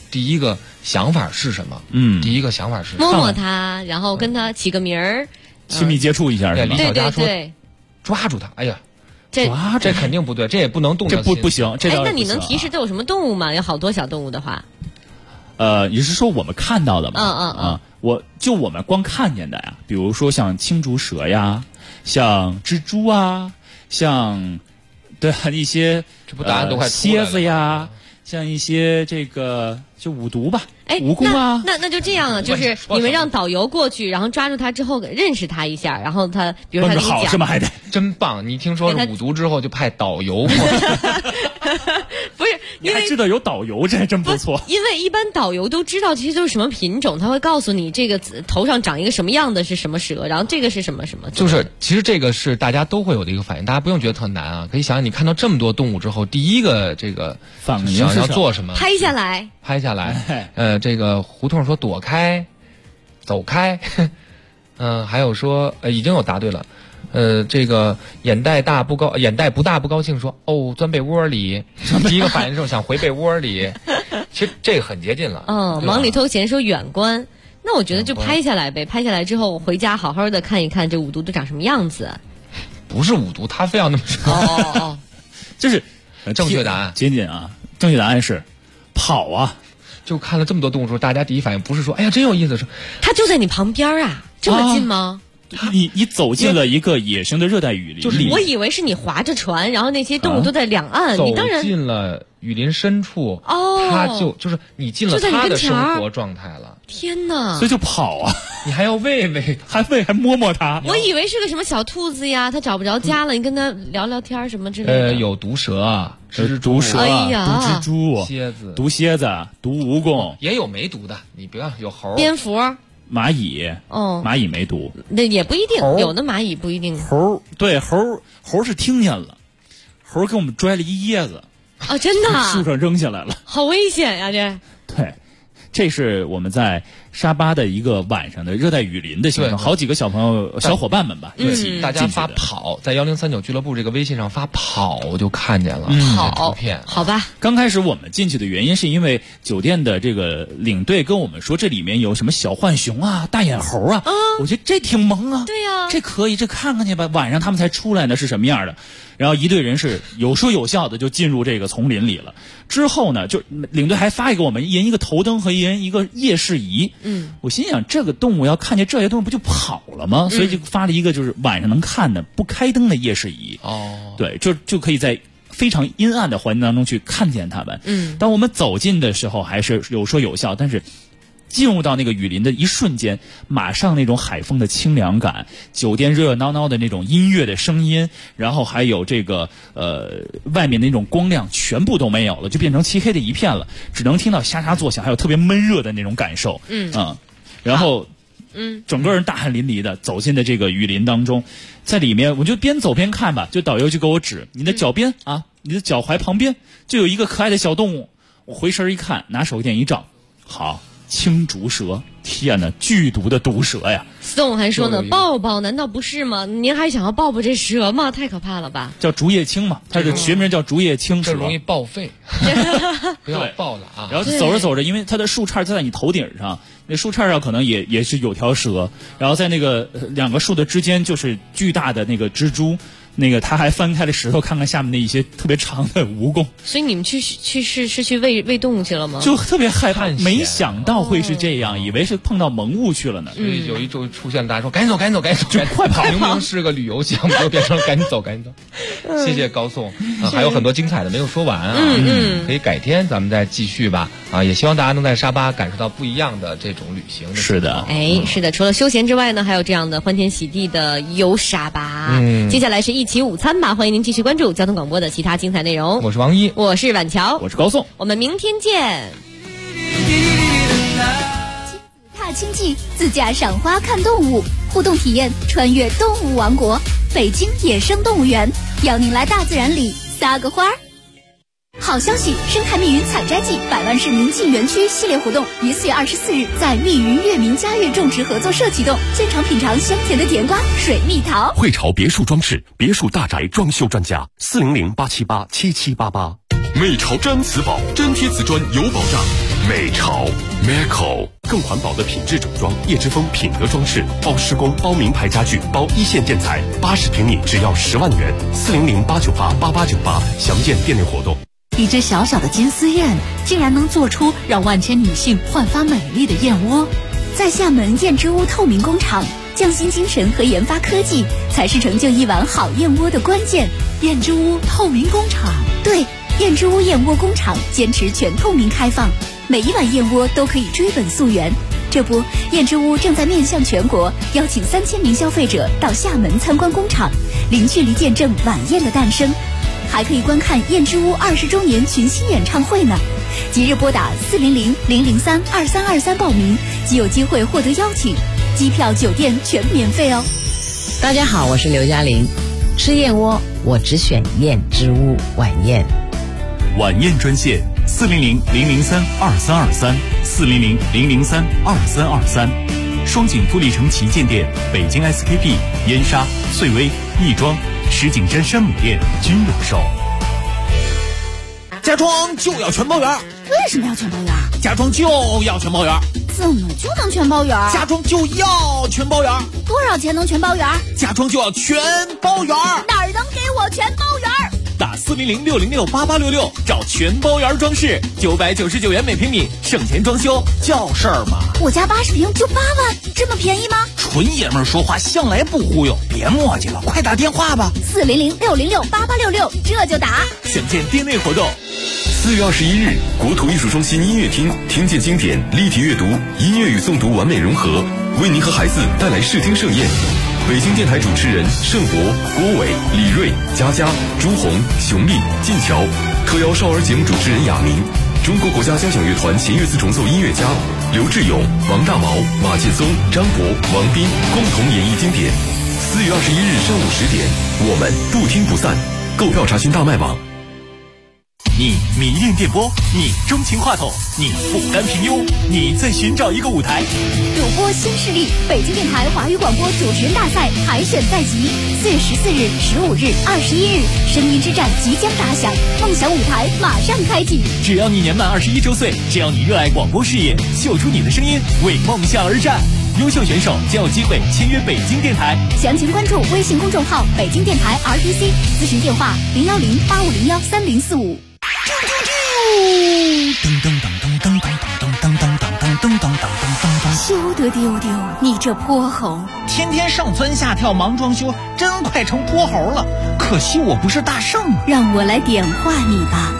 第一个想法是什么？第一个想法是摸摸它，然后跟它起个名儿， 亲密接触一下， 对，李小佳说对， 抓住它，哎呀。 这肯定不对，这也不能动这不行，这那你能提示都有什么动物吗？有好多小动物的话， 你是说我们看到的吗？我们光看见的呀，比如说像青竹蛇呀，像蜘蛛啊，像一些这不答案都快出来了蝎子呀，像一些这个就五毒吧。蜈蚣啊， 那就这样啊，就是你们让导游过去，然后抓住他之后认识他一下，然后他比如他给你讲， 好是吗？还得真棒！你听说五毒之后就派导游过去， 不是， 你还知道有导游，这还真不错。 因为一般导游都知道这些都是什么品种，他会告诉你这个头上长一个什么样的是什么蛇，然后这个是什么什么。 就是其实这个是大家都会有的一个反应，大家不用觉得特难啊。可以想想，你看到这么多动物之后，第一个这个反应想要做什么？ 拍下来。 这个胡同说躲开，走开，还有说已经有答对了，这个眼袋不大不高兴说钻被窝里，第一个反应是想回被窝里，其实这个很接近了。 忙里偷闲说远观，那我觉得就拍下来呗，拍下来之后回家好好的看一看这五毒都长什么样子。 不是五毒，他非要那么说。 就是正确答案， 仅啊，正确答案是跑啊。 就看了这么多动物之后，大家第一反应不是说哎呀真有意思，说它就在你旁边啊，这么近吗？ 你走进了一个野生的热带雨林， 就是我以为是你划着船，然后那些动物都在两岸，你当然走进了雨林深处，它就是你进了它的生活状态了。 天哪！ 所以就跑啊！ 你还要喂， 还摸摸它。 我以为是个什么小兔子呀，它找不着家了，你跟它聊聊天什么之类的。 有毒蛇、 毒蛇、 哎呀、 毒蜘蛛、毒蝎子、毒蜈蚣， 也有没毒的。你不要有猴、 蝙蝠、 蚂蚁。蚂蚁没毒， 那也不一定，有的蚂蚁不一定。 猴是听见了，猴给我们拽了一椰子。 真的？ 树上扔下来了， 好危险呀！ 对。这是我们在沙巴的一个晚上的热带雨林的行程，好几个小伙伴们吧，一起大家发跑，在1039俱乐部这个微信上发跑就看见了图片。 好吧。 刚开始我们进去的原因是因为酒店的这个领队跟我们说这里面有什么小浣熊啊、大眼猴啊，我觉得这挺萌啊。 对呀， 这可以，这看看去吧。晚上他们才出来呢，是什么样的？然后一队人是有说有笑的就进入这个丛林里了。之后呢，就领队还发给我们一个头灯和一个夜视仪。我心想这个动物要看见这些动物不就跑了吗？所以就发了一个就是晚上能看的不开灯的夜视仪。对，就可以在非常阴暗的环境当中去看见它们。当我们走近的时候还是有说有笑，但是进入到那个雨林的一瞬间，马上那种海风的清凉感，酒店热热闹闹的那种音乐的声音，然后还有这个外面那种光亮全部都没有了，就变成漆黑的一片了，只能听到沙沙作响，还有特别闷热的那种感受。然后整个人大汗淋漓的走进的这个雨林当中，在里面我就边走边看吧，就导游就给我指你的脚边你的脚踝旁边就有一个可爱的小动物。我回神一看，拿手电一照，好。青竹蛇，天哪，剧毒的毒蛇呀！ 宋还说呢，抱抱难道不是吗？您还想要抱抱这蛇吗？太可怕了吧！ 叫竹叶青嘛，它的学名叫竹叶青蛇， 这容易报废，不要抱了啊！ 然后走着走着，因为它的树杈就在你头顶上，那树杈上可能也是有条蛇，然后在那个两个树的之间就是巨大的那个蜘蛛。那个他还翻开了石头看看下面的一些特别长的蜈蚣， 所以你们是去喂动物去了吗？ 就特别害怕，没想到会是这样，以为是碰到萌物去了呢。 所以有一周出现大家说赶紧走， 就快跑！ 明明是个旅游项目，就变成赶紧走。谢谢高颂，还有很多精彩的没有说完啊，可以改天咱们再继续吧。也希望大家能在沙巴感受到不一样的这种旅行。 是的， 是的，除了休闲之外呢，还有这样的欢天喜地的游沙巴。接下来是一起午餐吧，欢迎您继续关注交通广播的其他精彩内容。 我是王一， 我是婉乔， 我是高颂， 我们明天见。 踏青记，自驾赏花看动物，互动体验穿越动物王国，北京野生动物园，邀您来大自然里撒个花儿。好消息！生态密云采摘季百万市民进园区系列活动于4月24日在密云月明嘉悦种植合作社启动，现场品尝香甜的甜瓜、水蜜桃。 汇潮别墅装饰，别墅大宅装修专家，400-878-7788。美潮毡瓷宝，粘贴瓷砖有保障。 美潮 Meco。更环保的品质整装，叶之峰品德装饰，包施工、包名牌家具、包一线建材，80平米只要10万元，400-898-8898，详见店内活动。 一只小小的金丝燕，竟然能做出让万千女性焕发美丽的燕窝。 在厦门燕之屋透明工厂，匠心精神和研发科技才是成就一碗好燕窝的关键。 燕之屋透明工厂， 对，燕之屋燕窝工厂坚持全透明开放，每一碗燕窝都可以追本溯源。这不，燕之屋正在面向全国，邀请3000名消费者到厦门参观工厂，零距离见证晚宴的诞生，还可以观看燕之屋20周年群星演唱会呢。即日拨打400-003-2323报名，即有机会获得邀请，机票、酒店全免费哦。 大家好，我是刘嘉玲。吃燕窝，我只选燕之屋晚宴。 晚宴专线400-003-2323，400-003-2323。双井富力城旗舰店、北京 SKP、燕莎、穗薇、亦庄、石景山山姆店均有售。 家装就要全包圆。 为什么要全包圆？ 家装就要全包圆。 怎么就能全包圆？ 家装就要全包圆。 多少钱能全包圆？ 家装就要全包圆。 哪儿能给我全包圆？ 打400-606-8866找全包圆装饰，999元每平米，省钱装修叫事儿嘛。 我家80平就8万，这么便宜吗？ 纯爷们儿说话向来不忽悠，别磨叽了，快打电话吧。 400-606-8866，这就打。 详见店内活动。 4月21日，国土艺术中心音乐厅，听见经典，立体阅读，音乐与诵读完美融合，为您和孩子带来视听盛宴。北京电台主持人盛博、郭伟、李锐、佳佳、朱红、熊丽、晋桥，特邀少儿节目主持人亚明，中国国家交响乐团弦乐四重奏音乐家刘志勇、王大毛、马劲松、张博、王斌共同演绎经典。4月21日上午10点，我们不听不散。购票查询大麦网。 你迷恋电波，你钟情话筒，你不甘平庸，你在寻找一个舞台。 主播新势力，北京电台华语广播主持人大赛海选在即，4月14日、15日、21日，声音之战即将打响，梦想舞台马上开启。 只要你年满21周岁，只要你热爱广播事业，秀出你的声音，为梦想而战。优秀选手将有机会签约北京电台。 详情关注微信公众号北京电台 RTC， 咨询电话010-8501-3045。 噔噔噔噔噔噔噔噔噔噔噔噔噔噔噔。 休得丢丢，你这泼猴！ 天天上蹿下跳忙装修，真快成泼猴了。可惜我不是大圣啊。 让我来点化你吧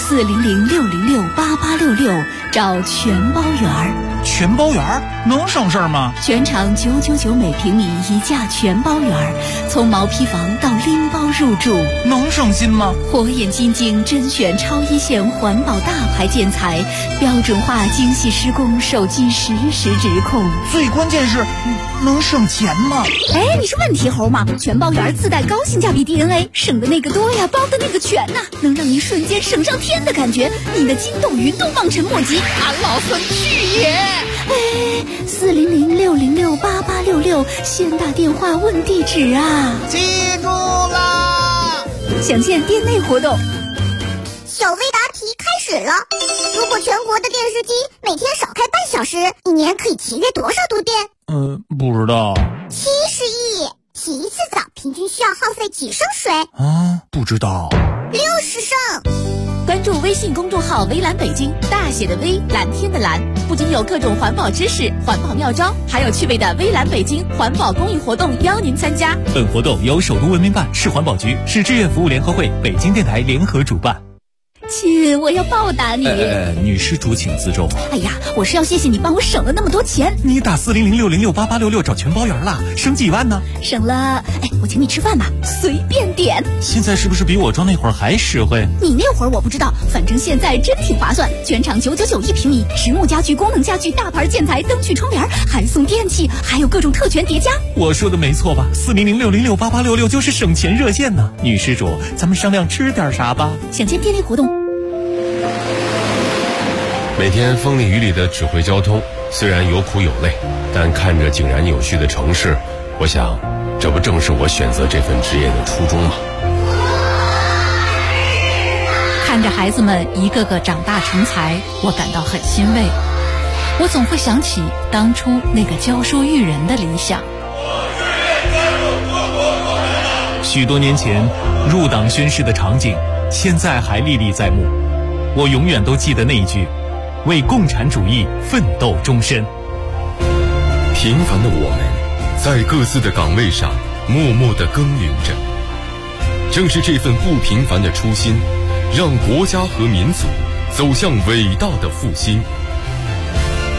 ，400-606-8866，找全包圆儿。 全包圆儿能省事儿吗？ 全场999每平米一价全包圆儿，从毛坯房到拎包入住， 能省心吗？ 火眼金睛甄选超一线环保大牌建材，标准化精细施工，手机实时直控。 最关键是能省钱吗？ 哎，你是问题猴吗？全包圆自带高性价比 DNA， 省的那个多呀，包的那个全呐，能让你瞬间省上天的感觉，你的筋斗云都望尘莫及。 俺老孙去也！ 哎，400-606-8866，先打电话问地址啊！ 记住啦！ 详见店内活动。 小微答题开始了。如果全国的电视机每天少开半小时，一年可以节约多少度电？ 不知道。 70亿。洗一次澡平均需要耗费几升水？ 不知道。 60升。 关注微信公众号微蓝北京，大写的微，蓝天的蓝，不仅有各种环保知识、环保妙招，还有趣味的微蓝北京环保公益活动邀您参加。 本活动由首都文明办、市环保局、市志愿服务联合会、北京电台联合主办。 亲，我要报答你。 女施主请自重。 哎呀，我是要谢谢你帮我省了那么多钱。 你打400-606-8866找全包圆了，省几万呢？ 省了，我请你吃饭吧，随便点。 现在是不是比我装那会儿还实惠？ 你那会儿我不知道，反正现在真挺划算。全场999一平米，实木家具、功能家具、大牌建材、灯具、窗帘，还送电器，还有各种特权叠加。 我说的没错吧？400-606-8866就是省钱热线呢。女施主，咱们商量吃点啥吧？ 想见店内活动。 每天风里雨里的指挥交通，虽然有苦有累，但看着井然有序的城市，我想，这不正是我选择这份职业的初衷吗？ 看着孩子们一个个长大成才，我感到很欣慰。我总会想起当初那个教书育人的理想。 许多年前入党宣誓的场景，现在还历历在目。我永远都记得那一句：为共产主义奋斗终身。 平凡的我们，在各自的岗位上默默地耕耘着。正是这份不平凡的初心，让国家和民族走向伟大的复兴。